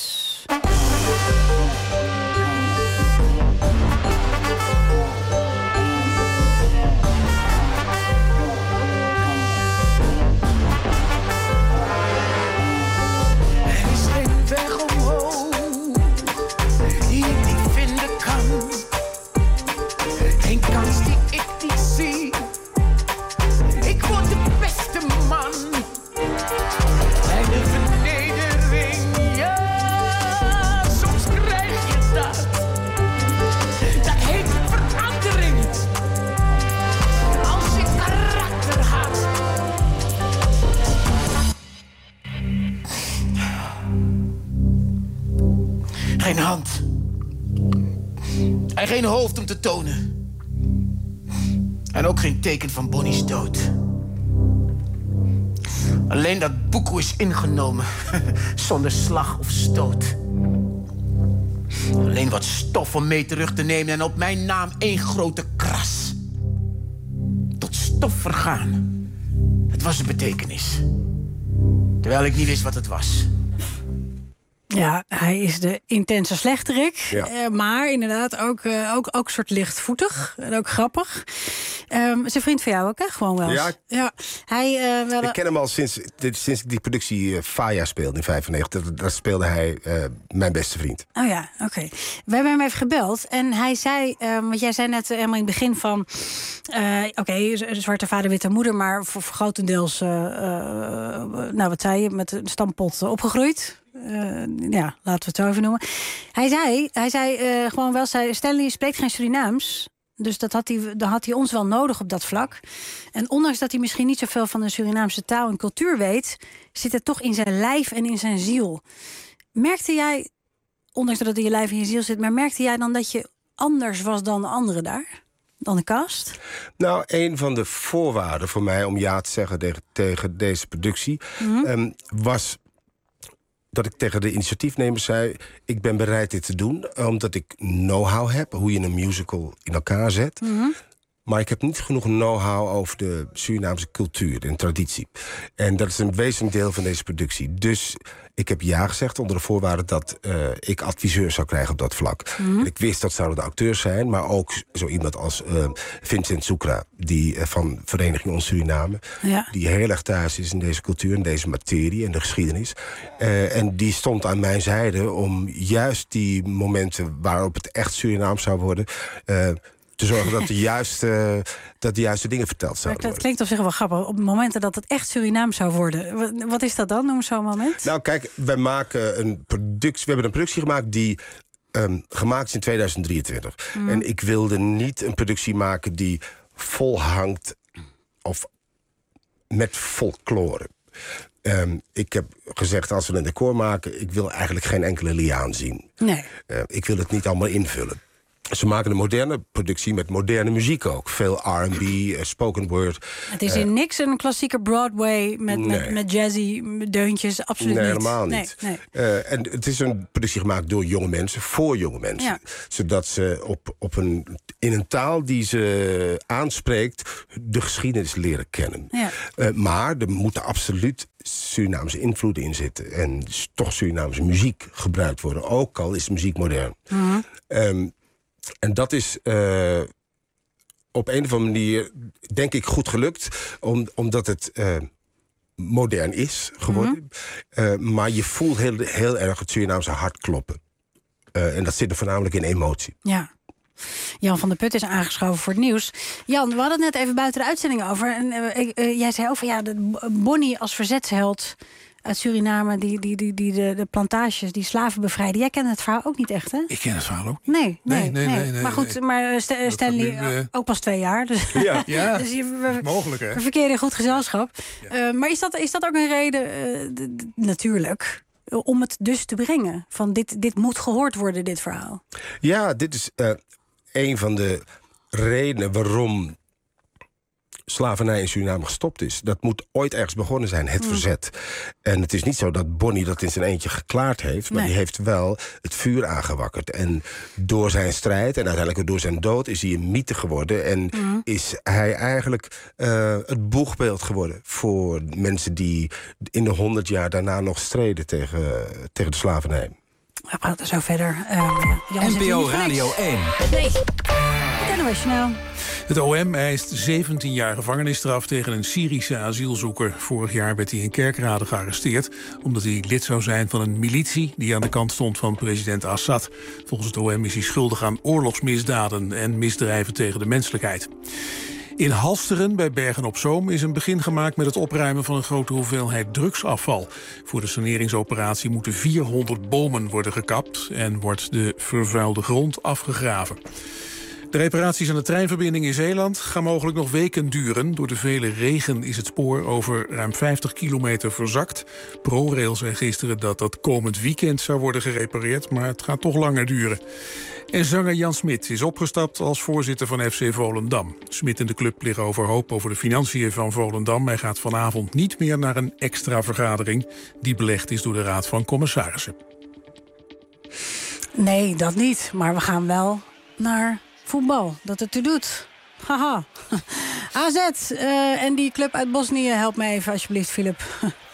Er is geen weg omhoog die ik niet vinden kan. Geen kans die ik niet zie. Ik word de beste man. Bij de vernedering, ja, soms krijg je dat. Dat heet verandering. Als je karakter had. Geen hand. En geen hoofd om te tonen. En ook geen teken van Bonnie's dood. Alleen dat boekoe is ingenomen. Zonder slag of stoot. Alleen wat stof om mee terug te nemen. En op mijn naam één grote kras. Tot stof vergaan. Het was een betekenis. Terwijl ik niet wist wat het was. Ja, hij is de intense slechterik. Ja. Uh, maar inderdaad ook, uh, ook, ook soort lichtvoetig. En ook grappig. Um, is een vriend van jou ook, hè? Gewoon wel. Ja. ja. Hij, uh, wel, Ik ken hem al sinds, sinds ik die productie uh, Faya speelde in vijfennegentig. Daar speelde hij uh, mijn beste vriend. Oh ja, oké. Okay. We hebben hem even gebeld. En hij zei, um, want jij zei net helemaal in het begin van... Uh, oké, okay, zwarte vader, witte moeder... maar voor, voor grotendeels, uh, uh, nou wat zei je, met een stampot uh, opgegroeid... Uh, ja, laten we het zo even noemen. Hij zei, hij zei uh, gewoon wel, zei, Stanley spreekt geen Surinaams. Dus dat had hij, dat had hij ons wel nodig op dat vlak. En ondanks dat hij misschien niet zoveel van de Surinaamse taal en cultuur weet... zit het toch in zijn lijf en in zijn ziel. Merkte jij, ondanks dat het in je lijf en je ziel zit... maar merkte jij dan dat je anders was dan de anderen daar? Dan de cast? Nou, een van de voorwaarden voor mij om ja te zeggen tegen, tegen deze productie... Mm-hmm. um, was... dat ik tegen de initiatiefnemers zei... ik ben bereid dit te doen, omdat ik know-how heb... hoe je een musical in elkaar zet. Mm-hmm. Maar ik heb niet genoeg know-how over de Surinaamse cultuur en traditie. En dat is een wezenlijk deel van deze productie. Dus ik heb ja gezegd onder de voorwaarde dat uh, ik adviseurs zou krijgen op dat vlak. Mm-hmm. En ik wist dat zouden de acteurs zijn, maar ook zo iemand als uh, Vincent Soekra... die uh, van Vereniging Ons Suriname, ja. die heel erg thuis is in deze cultuur... en deze materie en de geschiedenis. Uh, en die stond aan mijn zijde om juist die momenten... waarop het echt Surinaams zou worden... Uh, te zorgen dat de juiste, dat de juiste dingen verteld zouden dat worden. klinkt op zich wel grappig. Op momenten dat het echt Surinaams zou worden. Wat, wat is dat dan? Noem zo'n moment. Nou kijk, wij maken een productie, we hebben een productie gemaakt die um, gemaakt is in tweeduizend drieëntwintig. Mm. En ik wilde niet een productie maken die volhangt of met folklore. Um, ik heb gezegd, als we een decor maken... ik wil eigenlijk geen enkele liaan zien. Nee. Uh, ik wil het niet allemaal invullen. Ze maken een moderne productie met moderne muziek ook. Veel R en B, uh, spoken word. Het is in uh, niks een klassieke Broadway met, nee. met, met jazzy deuntjes. Absoluut nee, niet. Helemaal niet. Nee, nee. Uh, en het is een productie gemaakt door jonge mensen, voor jonge mensen. Ja. Zodat ze op, op een, in een taal die ze aanspreekt... de geschiedenis leren kennen. Ja. Uh, maar er moeten absoluut Surinaamse invloeden in zitten. En toch Surinaamse muziek gebruikt worden. Ook al is de muziek modern. Mm-hmm. Um, En dat is uh, op een of andere manier, denk ik, goed gelukt. Om, omdat het uh, modern is geworden. Mm-hmm. Uh, maar je voelt heel, heel erg het Surinaamse hart kloppen. Uh, en dat zit er voornamelijk in emotie. Ja. Jan van der Put is aangeschoven voor het nieuws. Jan, we hadden het net even buiten de uitzending over. En uh, uh, jij zei over ja, de Bonnie als verzetsheld uit Suriname, die, die, die, die de, de plantages, die slaven bevrijden. Jij kent het verhaal ook niet echt, hè? Ik ken het verhaal ook niet. Nee, nee, nee. nee, nee, nee maar goed, nee. maar St- Stanley, nu, uh... ook pas twee jaar. Dus, ja, ja dus je, we, mogelijk, hè? We verkeren in goed gezelschap. Ja. Uh, maar is dat, is dat ook een reden, uh, d- d- natuurlijk, om het dus te brengen? Van dit, dit moet gehoord worden, dit verhaal. Ja, dit is uh, een van de redenen waarom slavernij in Suriname gestopt is. Dat moet ooit ergens begonnen zijn, het mm. verzet. En het is niet zo dat Bonnie dat in zijn eentje geklaard heeft, maar nee. die heeft wel het vuur aangewakkerd. En door zijn strijd en uiteindelijk door zijn dood is hij een mythe geworden. En mm. is hij eigenlijk uh, het boegbeeld geworden voor mensen die in de honderd jaar daarna nog streden tegen, tegen de slavernij. We praten zo verder. Uh, N P O Radio één. Nee, het N O S Journaal. Het O M eist zeventien jaar gevangenisstraf tegen een Syrische asielzoeker. Vorig jaar werd hij in Kerkrade gearresteerd omdat hij lid zou zijn van een militie die aan de kant stond van president Assad. Volgens het O M is hij schuldig aan oorlogsmisdaden en misdrijven tegen de menselijkheid. In Halsteren bij Bergen-op-Zoom is een begin gemaakt met het opruimen van een grote hoeveelheid drugsafval. Voor de saneringsoperatie moeten vierhonderd bomen worden gekapt en wordt de vervuilde grond afgegraven. De reparaties aan de treinverbinding in Zeeland gaan mogelijk nog weken duren. Door de vele regen is het spoor over ruim vijftig kilometer verzakt. ProRail zei gisteren dat dat komend weekend zou worden gerepareerd, maar het gaat toch langer duren. En zanger Jan Smit is opgestapt als voorzitter van F C Volendam. Smit en de club liggen overhoop over de financiën van Volendam. Hij gaat vanavond niet meer naar een extra vergadering die belegd is door de Raad van Commissarissen. Nee, dat niet. Maar we gaan wel naar voetbal, dat het er doet. Haha. A Z uh, en die club uit Bosnië, help me even alsjeblieft, Filip.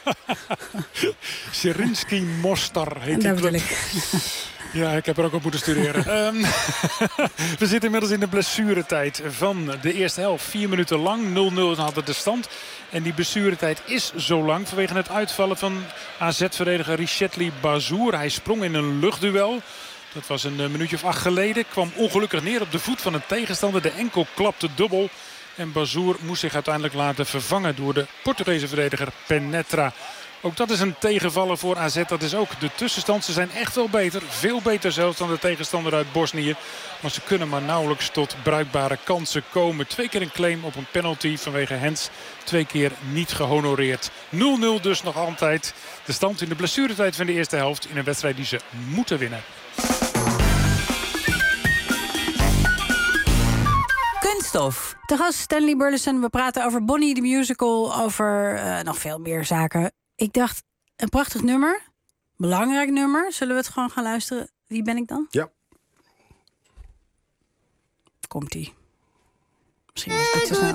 Zrinski Mostar heet die club. Ik. Ja, ik heb er ook op moeten studeren. um, we zitten inmiddels in de blessuretijd van de eerste helft. Vier minuten lang, nul nul hadden de stand. En die blessuretijd is zo lang vanwege het uitvallen van A Z-verdediger Richetli Bazour. Hij sprong in een luchtduel. Dat was een minuutje of acht geleden. Kwam ongelukkig neer op de voet van een tegenstander. De enkel klapte dubbel. En Bazour moest zich uiteindelijk laten vervangen door de Portugese verdediger Penetra. Ook dat is een tegenvaller voor A Z. Dat is ook de tussenstand. Ze zijn echt wel beter. Veel beter zelfs dan de tegenstander uit Bosnië. Maar ze kunnen maar nauwelijks tot bruikbare kansen komen. Twee keer een claim op een penalty vanwege Hens. Twee keer niet gehonoreerd. nul nul dus nog altijd. De stand in de blessuretijd van de eerste helft. In een wedstrijd die ze moeten winnen. Kunststof. De gast Stanley Burleson. We praten over Bonnie the Musical. Over uh, nog veel meer zaken. Ik dacht, een prachtig nummer. Belangrijk nummer. Zullen we het gewoon gaan luisteren? Wie ben ik dan? Ja. Komt-ie. Misschien was het niet zo snel.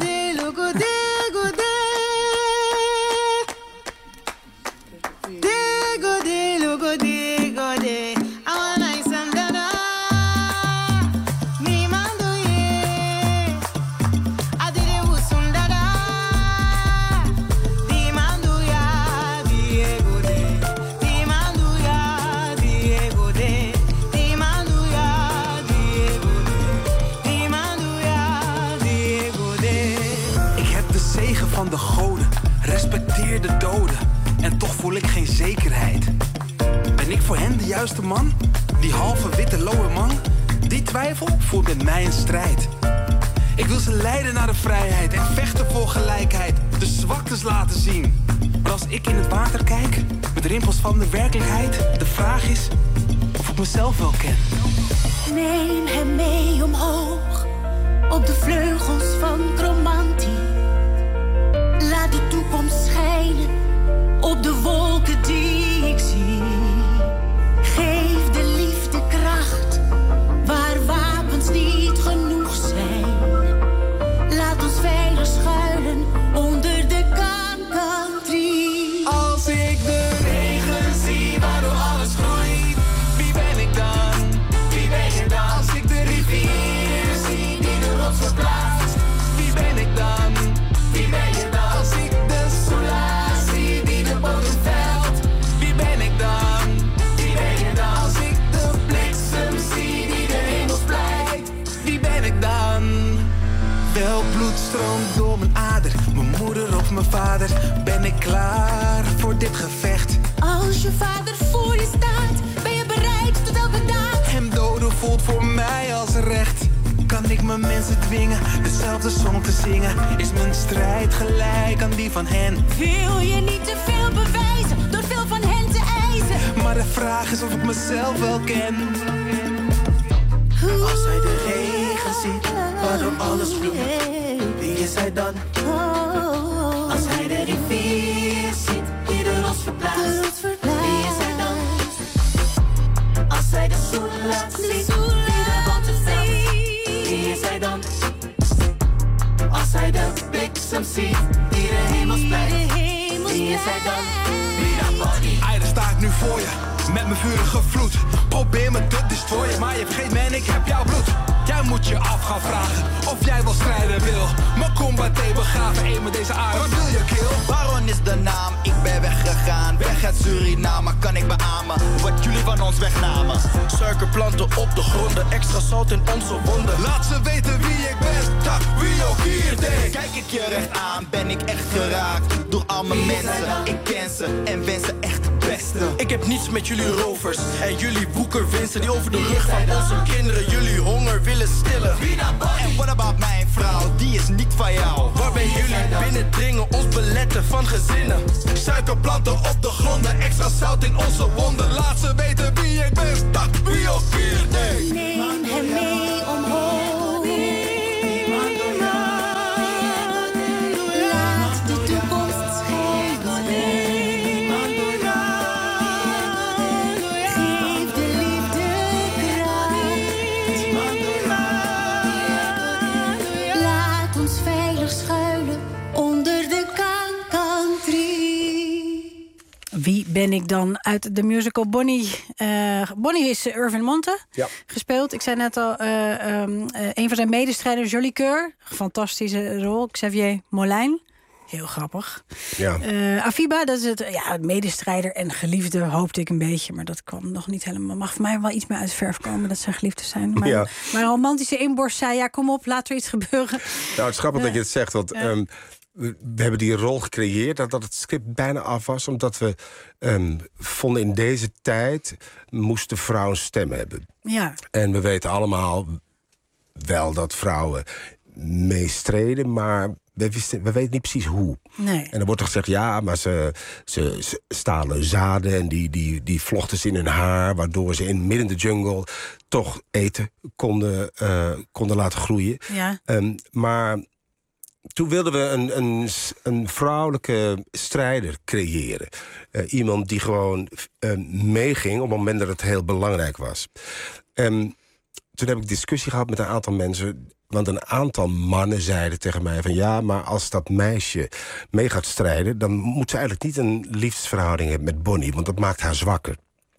Van de goden, respecteer de doden. En toch voel ik geen zekerheid. Ben ik voor hen de juiste man? Die halve witte lowe man? Die twijfel voert met mij een strijd. Ik wil ze leiden naar de vrijheid en vechten voor gelijkheid. De zwaktes laten zien. Maar als ik in het water kijk, met rimpels van de werkelijkheid, de vraag is of ik mezelf wel ken. Neem hem mee omhoog, op de vleugels van romantie. Laat de toekomst schijnen op de wolken die ik zie. Geef de liefde kracht waar wapens niet genoeg zijn. Laat ons veilig schuilen onder de Kankantrie. Als ik de regen zie waardoor alles groeit, wie ben ik dan? Wie ben je dan? Als ik de rivier zie die de rots verplaatst, wie ben ik dan? mijn vader, ben ik klaar voor dit gevecht. Als je vader voor je staat, ben je bereid tot elke dag. Hem doden voelt voor mij als recht. Kan ik mijn mensen dwingen dezelfde song te zingen? Is mijn strijd gelijk aan die van hen? Wil je niet te veel bewijzen door veel van hen te eisen? Maar de vraag is of ik mezelf wel ken. Als hij de regen ziet, waardoor alles bloeit, wie is hij dan? Als hij de rivier ziet, die de rots verplaatst, wie is hij dan? Als hij de zon laat zien, die de botten velt, wie is hij dan? Als hij de bliksem ziet, die de hemel splijt, wie is hij dan? Wie dan Bonnie? Ai, daar sta ik nu voor je, met mijn vurige vloed. Probeer me te destroyen, maar je vergeet me en ik heb jouw bloed. Jij moet je af gaan vragen of jij wel strijden wil. Mijn combat begraven, één met deze aarde. Wat wil je, kill? Baron is de naam, ik ben weggegaan. Weg uit Suriname, kan ik beamen wat jullie van ons wegnamen. Suikerplanten op de gronden, extra zout in onze wonden. Laat ze weten wie ik ben, tak wie ook hier denkt. Kijk ik je recht aan, ben ik echt geraakt door al mijn mensen. Ik ken ze en wens ze echt het beste. Ik heb niets met jullie rovers en jullie woekerwinsten die over de rug van onze kinderen jullie honger willen stillen. En what about mijn vrouw, die is niet van jou. Waarbij jullie binnendringen, ons beletten van gezinnen. Suikerplanten op de gronden, extra zout in onze wonden. Laat ze weten wie ik ben, tak wie ook hier denkt. Neem hem mee omhoog. Laat de toekomst schijnen. Geef de liefde kracht. Laat ons veilig schuilen onder de kankantree. Wie ben ik dan uit de musical Bonnie? Uh, Bonnie is uh, Irvin Monte ja. gespeeld. Ik zei net al, uh, um, uh, een van zijn medestrijders, Jolie Keur. Fantastische rol. Xavier Molijn. Heel grappig. Ja. Uh, Afiba, dat is het, ja, het medestrijder en geliefde, hoopte ik een beetje. Maar dat kwam nog niet helemaal. Mag voor mij wel iets meer uit de verf komen dat zijn geliefden zijn. Maar ja. mijn romantische inborst zei, ja, kom op, laat er iets gebeuren. Nou, het is grappig uh, dat je het zegt, want uh, um, we, we hebben die rol gecreëerd, dat, dat het script bijna af was, omdat we um, vonden in deze tijd moesten vrouwen een stem hebben. Ja. En we weten allemaal wel dat vrouwen meestreden, maar we, wisten, we weten niet precies hoe. Nee. En dan wordt er gezegd, ja, maar ze, ze, ze stalen zaden en die, die, die vlochten ze in hun haar, waardoor ze in midden in de jungle toch eten konden, uh, konden laten groeien. Ja. Um, maar toen wilden we een, een, een vrouwelijke strijder creëren. Uh, iemand die gewoon uh, meeging op het moment dat het heel belangrijk was. Um, toen heb ik discussie gehad met een aantal mensen, want een aantal mannen zeiden tegen mij van ja, maar als dat meisje mee gaat strijden, dan moet ze eigenlijk niet een liefdesverhouding hebben met Bonnie, want dat maakt haar zwakker.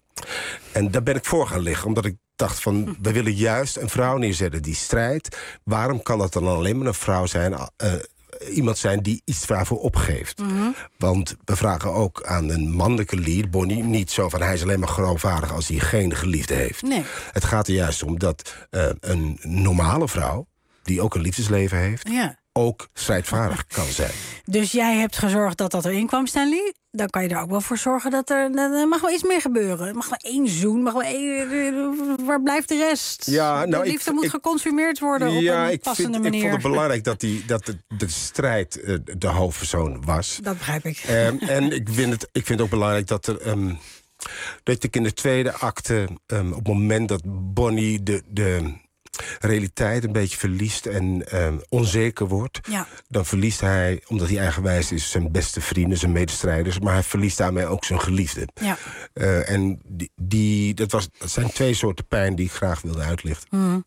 En daar ben ik voor gaan liggen, omdat ik dacht van, we willen juist een vrouw neerzetten die strijdt. Waarom kan dat dan alleen maar een vrouw zijn, uh, iemand zijn die iets daarvoor opgeeft? Mm-hmm. Want we vragen ook aan een mannelijke lead, Bonnie, niet zo van hij is alleen maar geloofwaardig als hij geen geliefde heeft. Nee. Het gaat er juist om dat uh, een normale vrouw, die ook een liefdesleven heeft, ja. ook strijdvaardig kan zijn. Dus jij hebt gezorgd dat dat erin kwam, Stanley. Dan kan je er ook wel voor zorgen dat er... Er mag wel iets meer gebeuren. Er mag wel één zoen. Mag wel één, waar blijft de rest? Ja, nou, de liefde ik, moet ik, geconsumeerd worden ja, op een ik passende vind, manier. Ik vond het belangrijk dat, die, dat de, de strijd uh, de hoofdpersoon was. Dat begrijp ik. Um, en ik vind, het, ik vind het ook belangrijk dat er... Um, dat ik in de tweede acte, um, op het moment dat Bonnie de... de realiteit een beetje verliest en um, onzeker wordt, ja. dan verliest hij, omdat hij eigenwijs is, zijn beste vrienden, zijn medestrijders, maar hij verliest daarmee ook zijn geliefde. Ja. Uh, en die, die, dat, was, dat zijn twee soorten pijn die ik graag wilde uitlichten. Mm.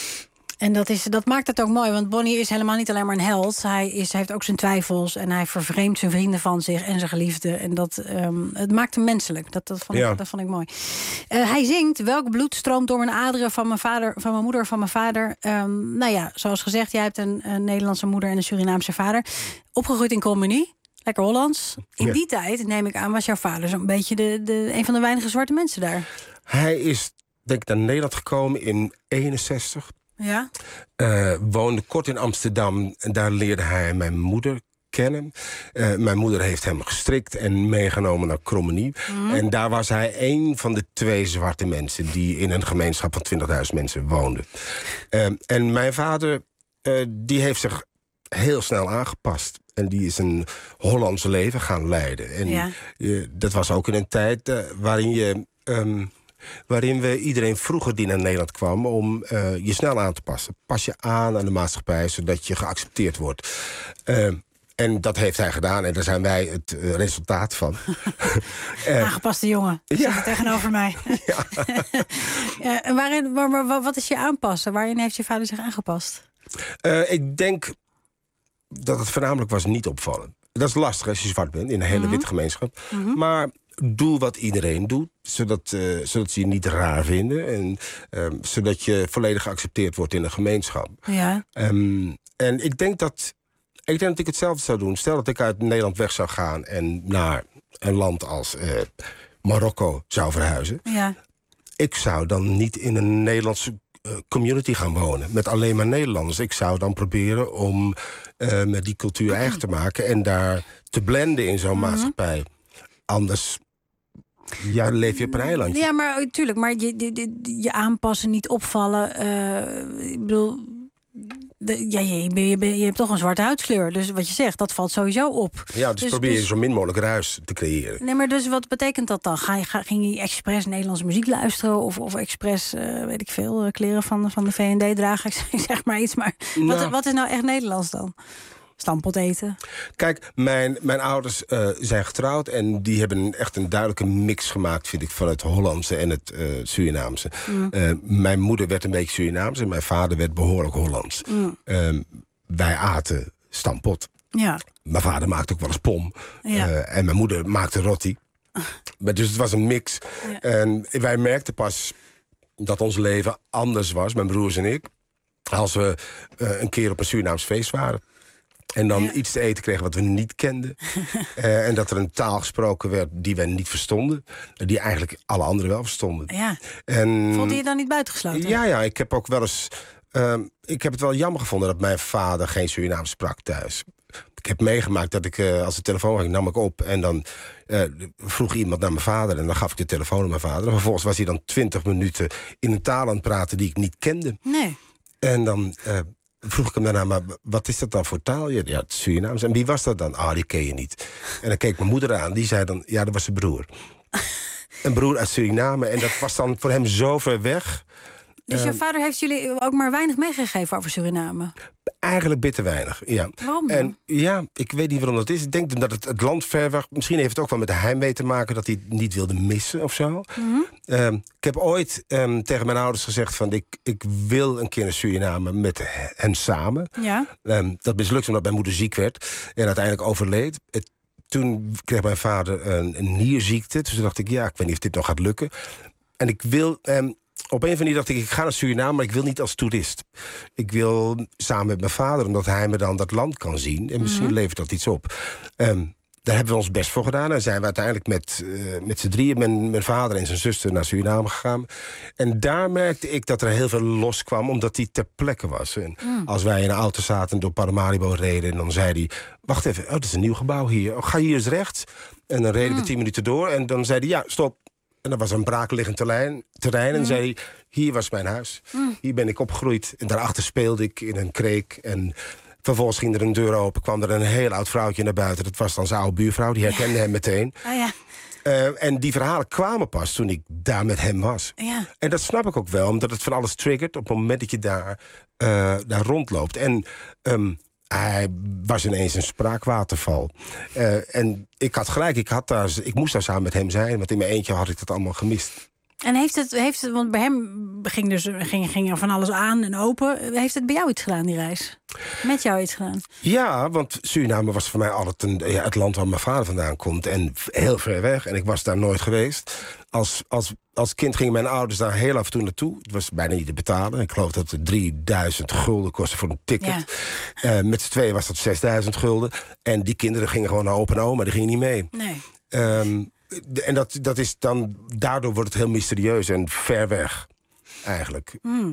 En dat, is, dat maakt het ook mooi, want Bonnie is helemaal niet alleen maar een held. Hij, is, hij heeft ook zijn twijfels en hij vervreemdt zijn vrienden van zich en zijn geliefde. En dat um, het maakt hem menselijk. Dat, dat, vond, ja. ik, dat vond ik mooi. Uh, hij zingt, welk bloed stroomt door mijn aderen van mijn vader, van mijn moeder, van mijn vader. Um, nou ja, zoals gezegd, jij hebt een, een Nederlandse moeder en een Surinaamse vader. Opgegroeid in Communie. Lekker Hollands. In ja. die tijd, neem ik aan, was jouw vader zo'n beetje de, de, een van de weinige zwarte mensen daar. Hij is, denk ik, naar Nederland gekomen in eenenzestig. Ja. Uh, woonde kort in Amsterdam en daar leerde hij mijn moeder kennen. Uh, mijn moeder heeft hem gestrikt en meegenomen naar Krommenie. Mm. En daar was hij één van de twee zwarte mensen die in een gemeenschap van twintigduizend mensen woonden. Uh, en mijn vader, uh, die heeft zich heel snel aangepast. En die is een Hollandse leven gaan leiden. En ja. uh, dat was ook in een tijd uh, waarin je... Um, waarin we iedereen vroeger die naar Nederland kwam om uh, je snel aan te passen. Pas je aan aan de maatschappij, zodat je geaccepteerd wordt. Uh, en dat heeft hij gedaan en daar zijn wij het uh, resultaat van. uh, Aangepaste jongen, ja. Zit er tegenover mij. Ja. uh, en waarin, waar, waar, wat is je aanpassen? Waarin heeft je vader zich aangepast? Uh, ik denk dat het voornamelijk was niet opvallen. Dat is lastig als je zwart bent in een hele mm-hmm. witte gemeenschap. Mm-hmm. Maar doe wat iedereen doet, zodat, uh, zodat ze je niet raar vinden. En uh, zodat je volledig geaccepteerd wordt in een gemeenschap. Ja. Um, en ik denk dat ik denk dat ik hetzelfde zou doen. Stel dat ik uit Nederland weg zou gaan en naar een land als uh, Marokko zou verhuizen. Ja. Ik zou dan niet in een Nederlandse uh, community gaan wonen met alleen maar Nederlanders. Ik zou dan proberen om uh, met die cultuur eigen te maken en daar te blenden in zo'n mm-hmm. maatschappij. Anders ja, leef je op een eilandje. Ja, maar tuurlijk, maar je, je, je aanpassen, niet opvallen. Uh, ik bedoel, de, ja, je, je, je, je hebt toch een zwarte huidskleur. Dus wat je zegt, dat valt sowieso op. Ja, dus, dus probeer je dus zo min mogelijk ruis te creëren. Nee, maar dus wat betekent dat dan? Ga je, ga, ging je expres Nederlandse muziek luisteren? Of, of expres, uh, weet ik veel, uh, kleren van, van de V en D dragen? Ik zeg maar iets, maar nou, wat, wat is nou echt Nederlands dan? Stampot eten? Kijk, mijn, mijn ouders uh, zijn getrouwd en die hebben echt een duidelijke mix gemaakt, vind ik, van het Hollandse en het uh, Surinaamse. Mm. Uh, mijn moeder werd een beetje Surinaams en mijn vader werd behoorlijk Hollands. Mm. Uh, wij aten stampot. Ja. Mijn vader maakte ook wel eens pom. Ja. Uh, en mijn moeder maakte roti. Uh. Maar dus het was een mix. Ja. En wij merkten pas dat ons leven anders was, mijn broers en ik, als we uh, een keer op een Surinaams feest waren. En dan ja. iets te eten kregen wat we niet kenden. uh, en dat er een taal gesproken werd die wij niet verstonden. Die eigenlijk alle anderen wel verstonden. Ja. En, vond je je dan niet buitengesloten? Ja, ja, ik heb ook wel eens... Uh, ik heb het wel jammer gevonden dat mijn vader geen Surinaams sprak thuis. Ik heb meegemaakt dat ik, uh, als de telefoon ging, nam ik op. En dan uh, vroeg iemand naar mijn vader. En dan gaf ik de telefoon aan mijn vader. En vervolgens was hij dan twintig minuten in een taal aan het praten die ik niet kende. Nee. En dan... Uh, vroeg ik hem daarna, maar wat is dat dan voor taal? Ja, het Surinaams. En wie was dat dan? Ah, die ken je niet. En dan keek mijn moeder aan, die zei dan, ja, dat was zijn broer. Een broer uit Suriname. En dat was dan voor hem zo ver weg. Dus jouw vader heeft jullie ook maar weinig meegegeven over Suriname? Eigenlijk bitter weinig, ja. Waarom dan? En ja, ik weet niet waarom dat is. Ik denk dat het, het land ver weg... Misschien heeft het ook wel met de heimwee te maken dat hij het niet wilde missen of zo. Mm-hmm. Um, ik heb ooit um, tegen mijn ouders gezegd van... Ik, ik wil een keer naar Suriname met hen samen. Ja. Um, dat mislukte omdat mijn moeder ziek werd en uiteindelijk overleed. Het, toen kreeg mijn vader een, een nierziekte. Dus toen dacht ik, ja, ik weet niet of dit nog gaat lukken. En ik wil... Um, Op een of andere manier dacht ik, ik ga naar Suriname, maar ik wil niet als toerist. Ik wil samen met mijn vader, omdat hij me dan dat land kan zien. En misschien mm-hmm. levert dat iets op. Um, daar hebben we ons best voor gedaan. En zijn we uiteindelijk met, uh, met z'n drieën, mijn, mijn vader en zijn zuster, naar Suriname gegaan. En daar merkte ik dat er heel veel loskwam, omdat hij ter plekke was. En mm. als wij in een auto zaten door Paramaribo reden, en dan zei hij, wacht even, oh, dat is een nieuw gebouw hier. Oh, ga hier eens rechts. En dan reden mm. we tien minuten door. En dan zei hij, ja, stop. En dat was een braakliggend terrein. terrein en mm. zei hij, hier was mijn huis. Mm. Hier ben ik opgegroeid. En daarachter speelde ik in een kreek. En vervolgens ging er een deur open. Kwam er een heel oud vrouwtje naar buiten. Dat was dan zijn oude buurvrouw. Die herkende ja. hem meteen. Oh, ja. uh, en die verhalen kwamen pas toen ik daar met hem was. Ja. En dat snap ik ook wel. Omdat het van alles triggert op het moment dat je daar, uh, daar rondloopt. En... Um, hij was ineens een spraakwaterval. Uh, en ik had gelijk, ik, had daar, ik moest daar samen met hem zijn... want in mijn eentje had ik dat allemaal gemist. En heeft het, heeft het want bij hem ging, dus, ging, ging er van alles aan en open... heeft het bij jou iets gedaan, die reis? Met jou iets gedaan? Ja, want Suriname was voor mij altijd een, ja, het land waar mijn vader vandaan komt... en heel ver weg, en ik was daar nooit geweest. Als, als, als kind gingen mijn ouders daar heel af en toe naartoe. Het was bijna niet te betalen. Ik geloof dat het drieduizend gulden kostte voor een ticket. Ja. Uh, met z'n tweeën was dat zesduizend gulden. En die kinderen gingen gewoon naar opa en oma, die gingen niet mee. Nee. Um, en dat, dat is dan, daardoor wordt het heel mysterieus en ver weg, eigenlijk. Mm.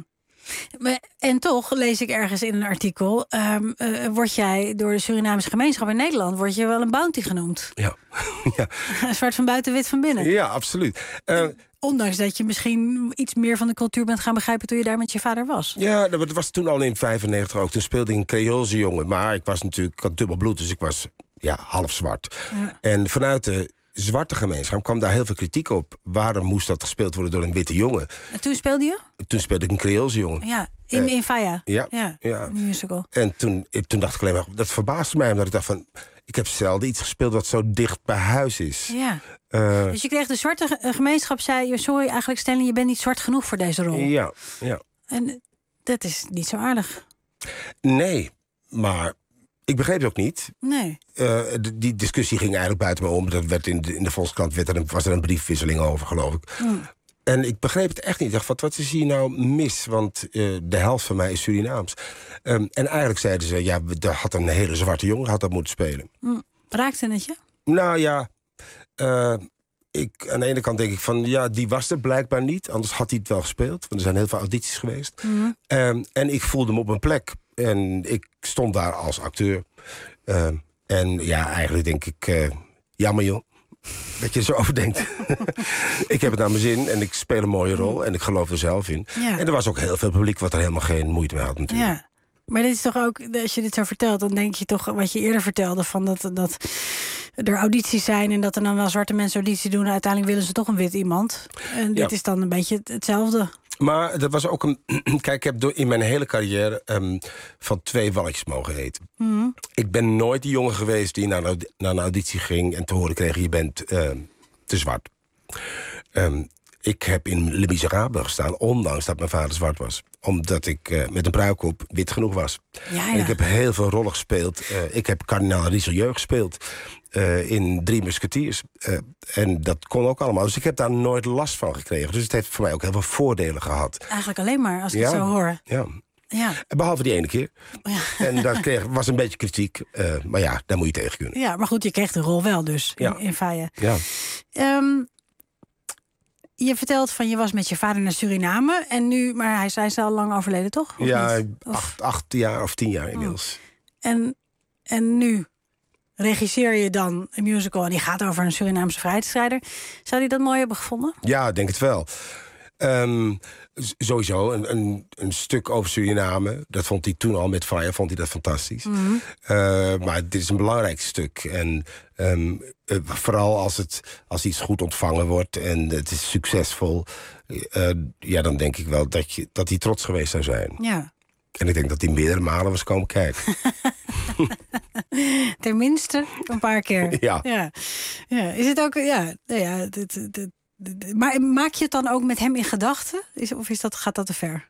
En toch lees ik ergens in een artikel... Um, uh, word jij door de Surinaamse gemeenschap in Nederland... word je wel een bounty genoemd. Ja. ja. Zwart van buiten, wit van binnen. Ja, absoluut. Uh, Ondanks dat je misschien iets meer van de cultuur bent gaan begrijpen... toen je daar met je vader was. Ja, dat was toen al in vijfennegentig ook. Toen speelde ik een Creoolse jongen. Maar ik was natuurlijk, ik had dubbel bloed, dus ik was ja, half zwart. Ja. En vanuit de zwarte gemeenschap kwam daar heel veel kritiek op. Waarom moest dat gespeeld worden door een witte jongen? En toen speelde je? Toen speelde ik een Creoolse jongen. Ja, in, uh, in Faya? Ja. ja, ja. musical. En toen, toen dacht ik alleen maar, dat verbaasde mij, omdat ik dacht van... ik heb zelden iets gespeeld wat zo dicht bij huis is. Ja. Uh, dus je kreeg de zwarte gemeenschap, zei je... sorry, eigenlijk Stanley, je bent niet zwart genoeg voor deze rol. Ja, ja. En dat is niet zo aardig. Nee, maar... ik begreep het ook niet. Nee. Uh, die discussie ging eigenlijk buiten me om. Dat werd in de, in de Volkskrant werd er een, was er een briefwisseling over, geloof ik. Mm. En ik begreep het echt niet. Ik dacht, wat, wat is hier nou mis? Want uh, de helft van mij is Surinaams. Um, en eigenlijk zeiden ze, ja, er had een hele zwarte jongen had dat moeten spelen. Mm. Raakte het je? Nou ja, uh, ik, aan de ene kant denk ik van, ja, die was er blijkbaar niet. Anders had hij het wel gespeeld. Want er zijn heel veel audities geweest. Mm. Um, en ik voelde me op een plek. En ik stond daar als acteur. Uh, en ja, eigenlijk denk ik, uh, jammer joh. Dat je er zo over denkt. Ik heb het naar mijn zin en ik speel een mooie rol. En ik geloof er zelf in. Ja. En er was ook heel veel publiek wat er helemaal geen moeite mee had natuurlijk. Ja. Maar dit is toch ook, als je dit zo vertelt... dan denk je toch wat je eerder vertelde... van dat, dat er audities zijn en dat er dan wel zwarte mensen auditie doen... en uiteindelijk willen ze toch een wit iemand. En dit ja. is dan een beetje hetzelfde. Maar dat was ook een... Kijk, ik heb door in mijn hele carrière um, van twee walletjes mogen eten. Mm-hmm. Ik ben nooit die jongen geweest die naar een, naar een auditie ging... en te horen kreeg, je bent uh, te zwart. Um, ik heb in Les Miserables gestaan, ondanks dat mijn vader zwart was. Omdat ik uh, met een pruik op wit genoeg was. Ja, ja. En ik heb heel veel rollen gespeeld. Uh, ik heb kardinaal Richelieu gespeeld. Uh, in Drie Musketiers. Uh, en dat kon ook allemaal. Dus ik heb daar nooit last van gekregen. Dus het heeft voor mij ook heel veel voordelen gehad. Eigenlijk alleen maar, als ik ja, het zo hoor. Ja. Ja. Behalve die ene keer. Ja. En daar kreeg, was een beetje kritiek. Uh, maar ja, daar moet je tegen kunnen. Ja, maar goed, je kreeg de rol wel dus. In, ja. in Faya. Ja. Um, je vertelt van je was met je vader naar Suriname. En nu, maar hij, hij is al lang overleden, toch? Of ja, acht, acht jaar of tien jaar inmiddels. Oh. En, en nu regisseer je dan een musical en die gaat over een Surinaamse vrijheidsstrijder. Zou hij dat mooi hebben gevonden? Ja, ik denk het wel. Um, sowieso, een, een, een stuk over Suriname. Dat vond hij toen al met Faya, vond hij dat fantastisch. Mm-hmm. Uh, maar dit is een belangrijk stuk. En um, uh, vooral als, het, als iets goed ontvangen wordt en het is succesvol... Uh, ja, dan denk ik wel dat, je, dat hij trots geweest zou zijn. Ja. En ik denk dat hij meerdere malen was komen kijken. Tenminste, een paar keer. Ja. Ja. Ja. Is het ook... Ja, nou ja, dit, dit, maar maak je het dan ook met hem in gedachten? Is, of is dat, gaat dat te ver?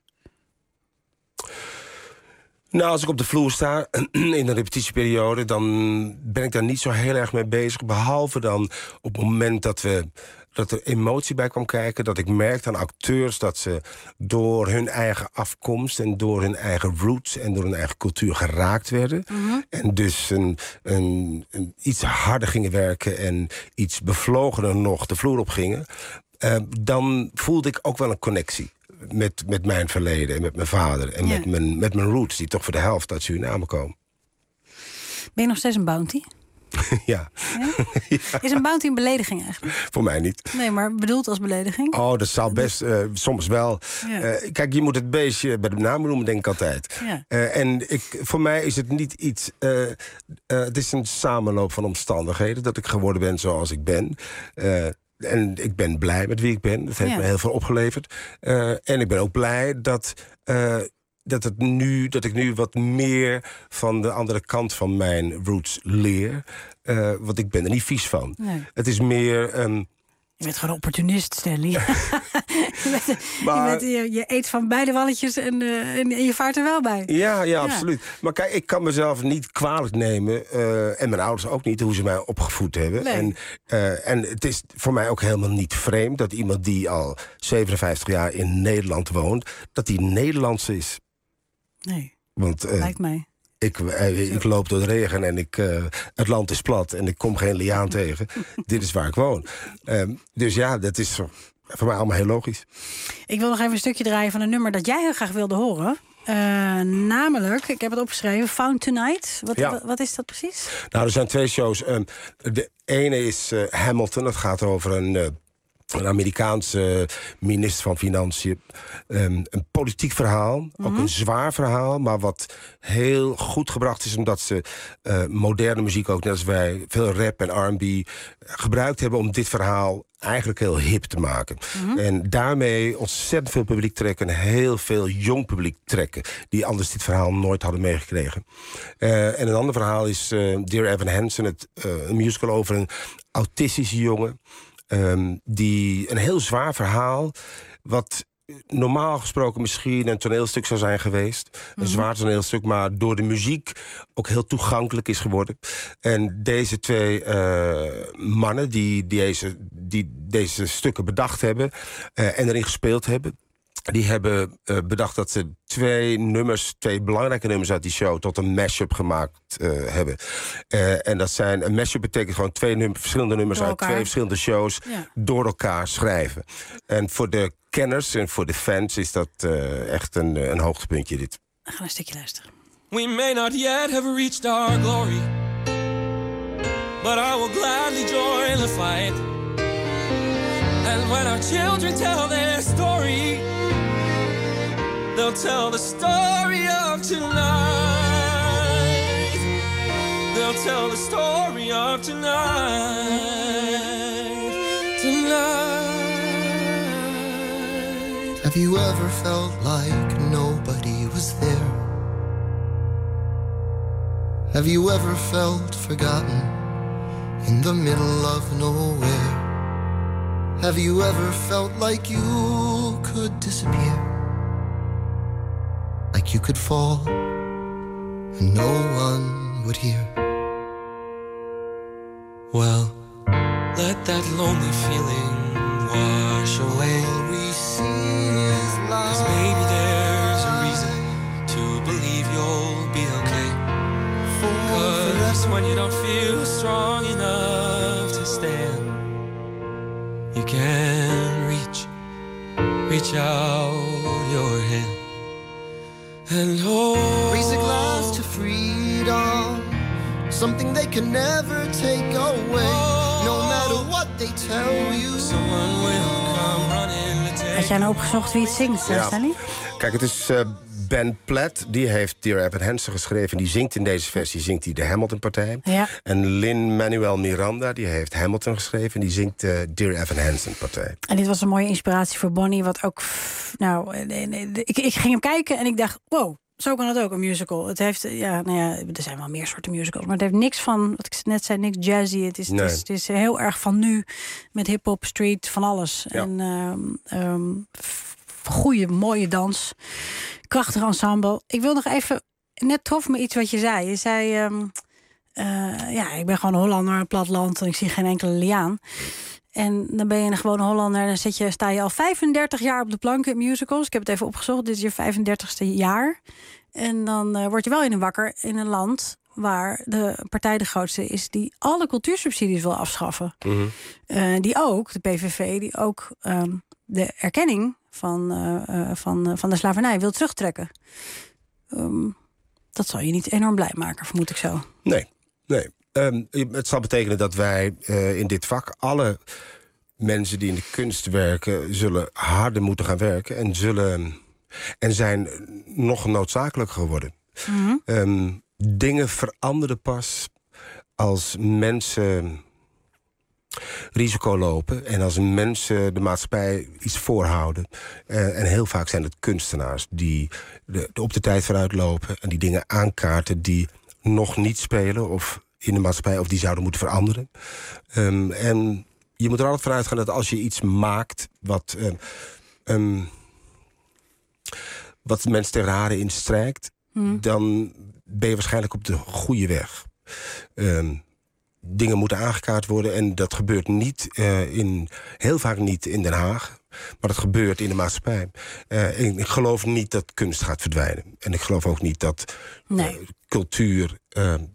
Nou, als ik op de vloer sta in de repetitieperiode... dan ben ik daar niet zo heel erg mee bezig. Behalve dan op het moment dat, we, dat er emotie bij kwam kijken... dat ik merkte aan acteurs dat ze door hun eigen afkomst... en door hun eigen roots en door hun eigen cultuur geraakt werden. Mm-hmm. En dus een, een, een iets harder gingen werken... en iets bevlogener nog de vloer op gingen. Uh, dan voelde ik ook wel een connectie. Met, met mijn verleden en met mijn vader. En ja. met, mijn, met mijn roots, die toch voor de helft uit Suriname komen. Ben je nog steeds een bounty? Ja. Ja? Ja. Is een bounty een belediging eigenlijk? Voor mij niet. Nee, maar bedoeld als belediging? Oh, dat zou best, uh, soms wel. Ja. Uh, kijk, je moet het beestje bij de naam noemen, denk ik altijd. Ja. Uh, en ik, voor mij is het niet iets... Uh, uh, het is een samenloop van omstandigheden... dat ik geworden ben zoals ik ben... Uh, En ik ben blij met wie ik ben. Dat heeft ja. me heel veel opgeleverd. Uh, en ik ben ook blij dat, uh, dat, het nu, dat ik nu wat meer van de andere kant van mijn roots leer. Uh, want ik ben er niet vies van. Nee. Het is meer... Um, je bent gewoon opportunist, Stanley. je, bent, maar, je, bent, je, je eet van beide walletjes en, uh, en je vaart er wel bij. Ja, ja, ja, absoluut. Maar kijk, ik kan mezelf niet kwalijk nemen... Uh, en mijn ouders ook niet, hoe ze mij opgevoed hebben. Nee. En, uh, en het is voor mij ook helemaal niet vreemd... dat iemand die al zevenenvijftig jaar in Nederland woont... dat die Nederlands is. Nee, Want, uh, lijkt mij. Ik, ik loop door de regen en ik, uh, het land is plat en ik kom geen liaan tegen. Dit is waar ik woon. Um, dus ja, dat is voor mij allemaal heel logisch. Ik wil nog even een stukje draaien van een nummer dat jij heel graag wilde horen. Uh, namelijk, ik heb het opgeschreven, Found Tonight. Wat, Ja. wat, wat is dat precies? Nou, er zijn twee shows. Um, de ene is uh, Hamilton. Dat gaat over een, uh, een Amerikaanse minister van Financiën. Um, een politiek verhaal. Mm-hmm. Ook een zwaar verhaal. Maar wat heel goed gebracht is. Omdat ze uh, moderne muziek ook, net als wij, veel rap en R en B gebruikt hebben om dit verhaal eigenlijk heel hip te maken. Mm-hmm. En daarmee ontzettend veel publiek trekken. En heel veel jong publiek trekken. Die anders dit verhaal nooit hadden meegekregen. Uh, en een ander verhaal is uh, Dear Evan Hansen. Het, uh, een musical over een autistische jongen. Um, die een heel zwaar verhaal. Wat normaal gesproken misschien een toneelstuk zou zijn geweest. Mm-hmm. Een zwaar toneelstuk, maar door de muziek ook heel toegankelijk is geworden. En deze twee uh, mannen die, die, deze, die deze stukken bedacht hebben uh, en erin gespeeld hebben, die hebben uh, bedacht dat ze twee nummers, twee belangrijke nummers uit die show tot een mashup gemaakt uh, hebben. Uh, en dat zijn, een mashup betekent gewoon twee nummer, verschillende nummers uit twee verschillende shows ja. door elkaar schrijven. En voor de kenners en voor de fans is dat uh, echt een, een hoogtepuntje dit. We gaan een stukje luisteren. We may not yet have reached our glory, but I will gladly join the fight. And when our children tell their story, they'll tell the story of tonight. They'll tell the story of tonight. Tonight. Have you ever felt like nobody was there? Have you ever felt forgotten in the middle of nowhere? Have you ever felt like you could disappear? Like you could fall and no one would hear? Well, let that lonely feeling wash away. All we see is light. 'Cause maybe there's a reason to believe you'll be okay. 'Cause when you don't feel strong enough to stand, you can reach, reach out your hand and hold. Raise a glass to freedom, something they can never take away. No matter what they tell you, someone will come running to take. Had jij nou opgezocht wie het zingt, Ja. Stanley? Kijk, het is uh, Ben Platt, die heeft Dear Evan Hansen geschreven. Die zingt in deze versie, zingt hij de Hamilton-partij. Ja. En Lin-Manuel Miranda, die heeft Hamilton geschreven. En die zingt de uh, Dear Evan Hansen-partij. En dit was een mooie inspiratie voor Bonnie. Wat ook, nou, ik, ik ging hem kijken en ik dacht, wow, zo kan het ook, een musical. Het heeft, ja, nou ja, er zijn wel meer soorten musicals, maar het heeft niks van, wat ik net zei, niks jazzy. Het is, Nee. het is, het is heel erg van nu, met hip-hop, street, van alles. Ja. En um, um, goede, mooie dans. Krachtig ensemble. Ik wil nog even, net trof me iets wat je zei. Je zei, um, uh, ja, ik ben gewoon een Hollander, een platteland en ik zie geen enkele liaan. En dan ben je een gewone Hollander en dan zit je, sta je al vijfendertig jaar op de planken in musicals. Ik heb het even opgezocht, dit is je vijfendertigste jaar. En dan uh, word je wel in een wakker in een land waar de partij de grootste is die alle cultuursubsidies wil afschaffen. Mm-hmm. Uh, die ook, de P V V, die ook um, de erkenning van, uh, uh, van, uh, van de slavernij wil terugtrekken. Um, dat zal je niet enorm blij maken, vermoed ik zo. Nee, nee. Um, het zal betekenen dat wij uh, in dit vak, alle mensen die in de kunst werken, zullen harder moeten gaan werken en zullen en zijn nog noodzakelijker geworden. Mm-hmm. Um, dingen veranderen pas als mensen risico lopen en als mensen de maatschappij iets voorhouden. Uh, en heel vaak zijn het kunstenaars die de, de op de tijd vooruit lopen en die dingen aankaarten die nog niet spelen of in de maatschappij of die zouden moeten veranderen. Um, en je moet er altijd van uitgaan dat als je iets maakt wat um, um, wat de mensen tegen de haren instrijkt, hmm. dan ben je waarschijnlijk op de goede weg. Um, dingen moeten aangekaart worden en dat gebeurt niet uh, in, heel vaak niet in Den Haag, maar dat gebeurt in de maatschappij. Uh, en ik geloof niet dat kunst gaat verdwijnen. En ik geloof ook niet dat nee. uh, cultuur uh,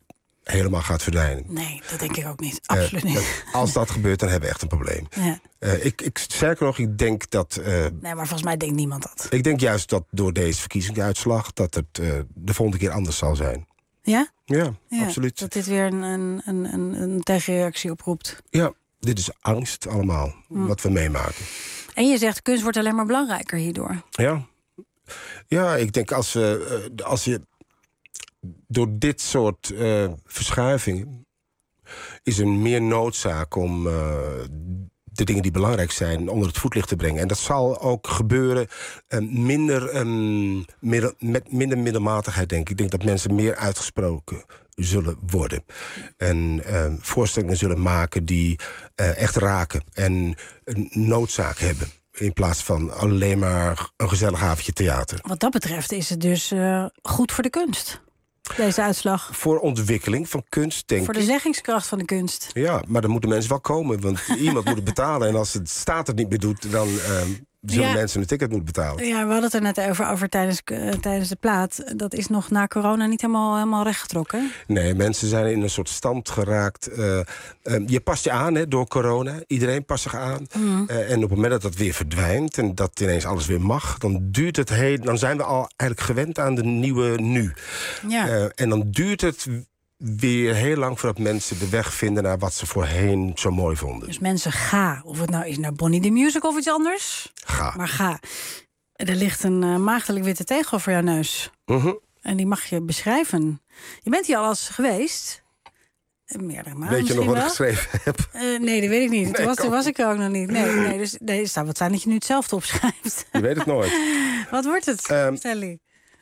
helemaal gaat verdwijnen. Nee, dat denk ik ook niet. Absoluut Uh, niet. Als dat gebeurt, dan hebben we echt een probleem. Ja. Uh, ik, ik, sterker nog, ik denk dat... Uh, nee, maar volgens mij denkt niemand dat. Ik denk juist dat door deze verkiezingsuitslag... dat het uh, de volgende keer anders zal zijn. Ja? Ja, ja, absoluut. Dat dit weer een, een, een, een tegenreactie oproept. Ja, dit is angst allemaal, mm. wat we meemaken. En je zegt, kunst wordt alleen maar belangrijker hierdoor. Ja, ja ik denk als, uh, als je... door dit soort uh, verschuivingen... is er meer noodzaak om... Uh, de dingen die belangrijk zijn onder het voetlicht te brengen. En dat zal ook gebeuren uh, minder, um, middel, met minder middelmatigheid, denk ik. Ik denk dat mensen meer uitgesproken zullen worden. En uh, voorstellingen zullen maken die uh, echt raken. En een noodzaak hebben. In plaats van alleen maar een gezellig avondje theater. Wat dat betreft is het dus uh, goed voor de kunst. Deze uitslag. Voor ontwikkeling van kunst, denk ik. Voor de zeggingskracht van de kunst. Ja, maar dan moeten mensen wel komen. Want iemand moet het betalen. En als het staat het niet meer doet, dan uh, zullen ja. mensen een ticket moeten betalen. Ja, we hadden het er net over, over tijdens, uh, tijdens de plaat. Dat is nog na corona niet helemaal, helemaal rechtgetrokken. Nee, mensen zijn in een soort stand geraakt. Uh, uh, je past je aan hè, door corona. Iedereen past zich aan. Mm. Uh, en op het moment dat dat weer verdwijnt... en dat ineens alles weer mag... dan duurt het heel, dan zijn we al eigenlijk gewend aan de nieuwe nu. Ja. Uh, en dan duurt het weer heel lang voordat mensen de weg vinden... naar wat ze voorheen zo mooi vonden. Dus mensen, ga. Of het nou is naar Bonnie the Musical of iets anders. Ga. Maar ga. Er ligt een uh, maagdelijk witte tegel voor jouw neus. Uh-huh. En die mag je beschrijven. Je bent hier al eens geweest. Meerdere malen. Weet je nog wat wel? ik geschreven heb? Uh, nee, dat weet ik niet. Nee, toen, was, toen was ik er ook nog niet. Nee, nee, dus nee, het zou wat zijn dat je nu hetzelfde opschrijft. Je weet het nooit. Wat wordt het, um, Stanley?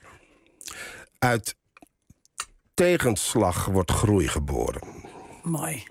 Uit tegenslag wordt groei geboren. Mooi.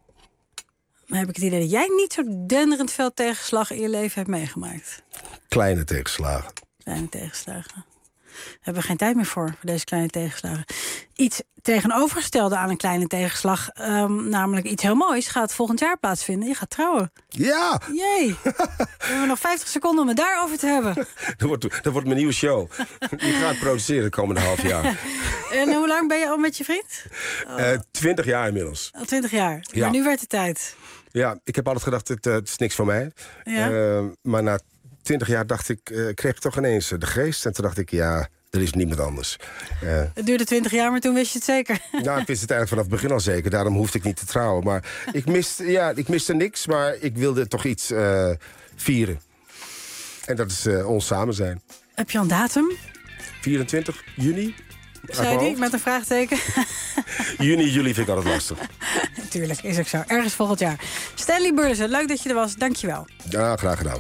Dan heb ik het idee dat jij niet zo denderend veel tegenslag in je leven hebt meegemaakt. Kleine tegenslagen. Kleine tegenslagen. Daar hebben we geen tijd meer voor, voor deze kleine tegenslagen. Iets tegenovergestelde aan een kleine tegenslag, um, namelijk iets heel moois, gaat volgend jaar plaatsvinden. Je gaat trouwen. Ja! Jee! We hebben nog vijftig seconden om het daarover te hebben. Dat wordt, dat wordt mijn nieuwe show. Die gaat produceren de komende half jaar. En hoe lang ben je al met je vriend? Twintig uh, jaar inmiddels. Al twintig jaar? Ja. Maar nu werd het tijd. Ja, ik heb altijd gedacht, het, uh, het is niks voor mij. Ja. Uh, maar na twintig jaar dacht ik, uh, kreeg ik toch ineens de geest. En toen dacht ik, ja, er is niemand anders. Uh, het duurde twintig jaar, maar toen wist je het zeker. Nou, ik wist het eigenlijk vanaf het begin al zeker. Daarom hoefde ik niet te trouwen. Maar ik miste, ja, ik miste niks, maar ik wilde toch iets uh, vieren. En dat is uh, ons samen zijn. Heb je al een datum? vierentwintig juni. Zei die, met een vraagteken? Juni, juli vind ik altijd lastig. Tuurlijk, is ook zo. Ergens volgend jaar. Stanley Burleson, leuk dat je er was. Dank je wel. Ja, graag gedaan.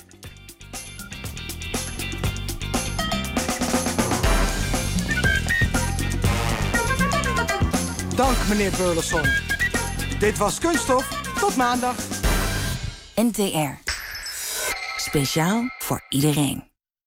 Dank, meneer Burleson. Dit was Kunststof. Tot maandag. N T R. Speciaal voor iedereen.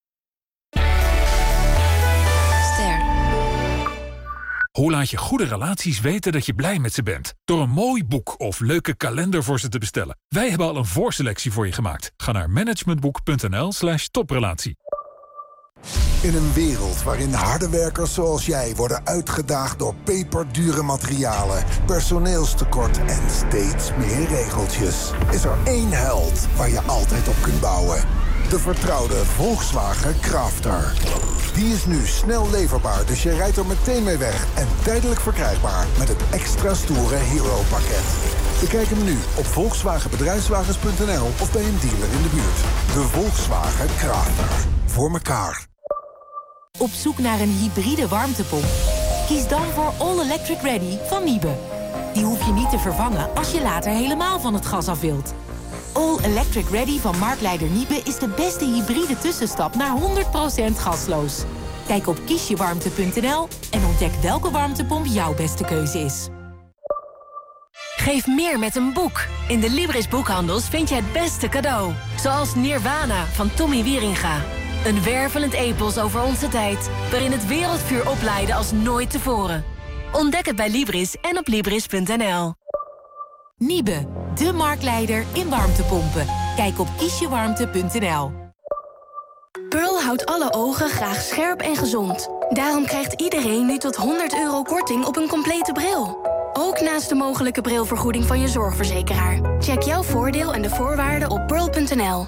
Hoe laat je goede relaties weten dat je blij met ze bent? Door een mooi boek of leuke kalender voor ze te bestellen. Wij hebben al een voorselectie voor je gemaakt. Ga naar managementboek.nl slash toprelatie. In een wereld waarin harde werkers zoals jij worden uitgedaagd door peperdure materialen, personeelstekort en steeds meer regeltjes, is er één held waar je altijd op kunt bouwen. De vertrouwde Volkswagen Crafter. Die is nu snel leverbaar, dus je rijdt er meteen mee weg. En tijdelijk verkrijgbaar met het extra stoere Hero-pakket. Bekijk hem nu op volkswagen bedrijfswagens punt n l of bij een dealer in de buurt. De Volkswagen Crafter. Voor elkaar. Op zoek naar een hybride warmtepomp? Kies dan voor All Electric Ready van Niebe. Die hoef je niet te vervangen als je later helemaal van het gas af wilt. All Electric Ready van marktleider Niebe is de beste hybride tussenstap naar honderd procent gasloos. Kijk op kiesjewarmte punt n l en ontdek welke warmtepomp jouw beste keuze is. Geef meer met een boek. In de Libris boekhandels vind je het beste cadeau. Zoals Nirvana van Tommy Wieringa. Een wervelend epos over onze tijd, waarin het wereldvuur oplaaide als nooit tevoren. Ontdek het bij Libris en op libris punt n l. Niebe, de marktleider in warmtepompen. Kijk op kiesjewarmte punt n l. Pearl houdt alle ogen graag scherp en gezond. Daarom krijgt iedereen nu tot honderd euro korting op een complete bril. Ook naast de mogelijke brilvergoeding van je zorgverzekeraar. Check jouw voordeel en de voorwaarden op pearl punt n l.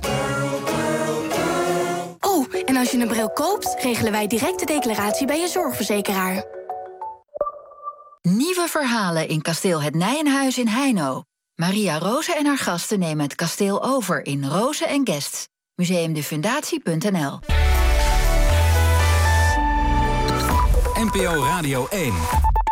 Oh, en als je een bril koopt, regelen wij direct de declaratie bij je zorgverzekeraar. Nieuwe verhalen in kasteel Het Nijenhuis in Heino. Maria Roze en haar gasten nemen het kasteel over in Roze en Guests. museumdefundatie punt n l. N P O Radio één.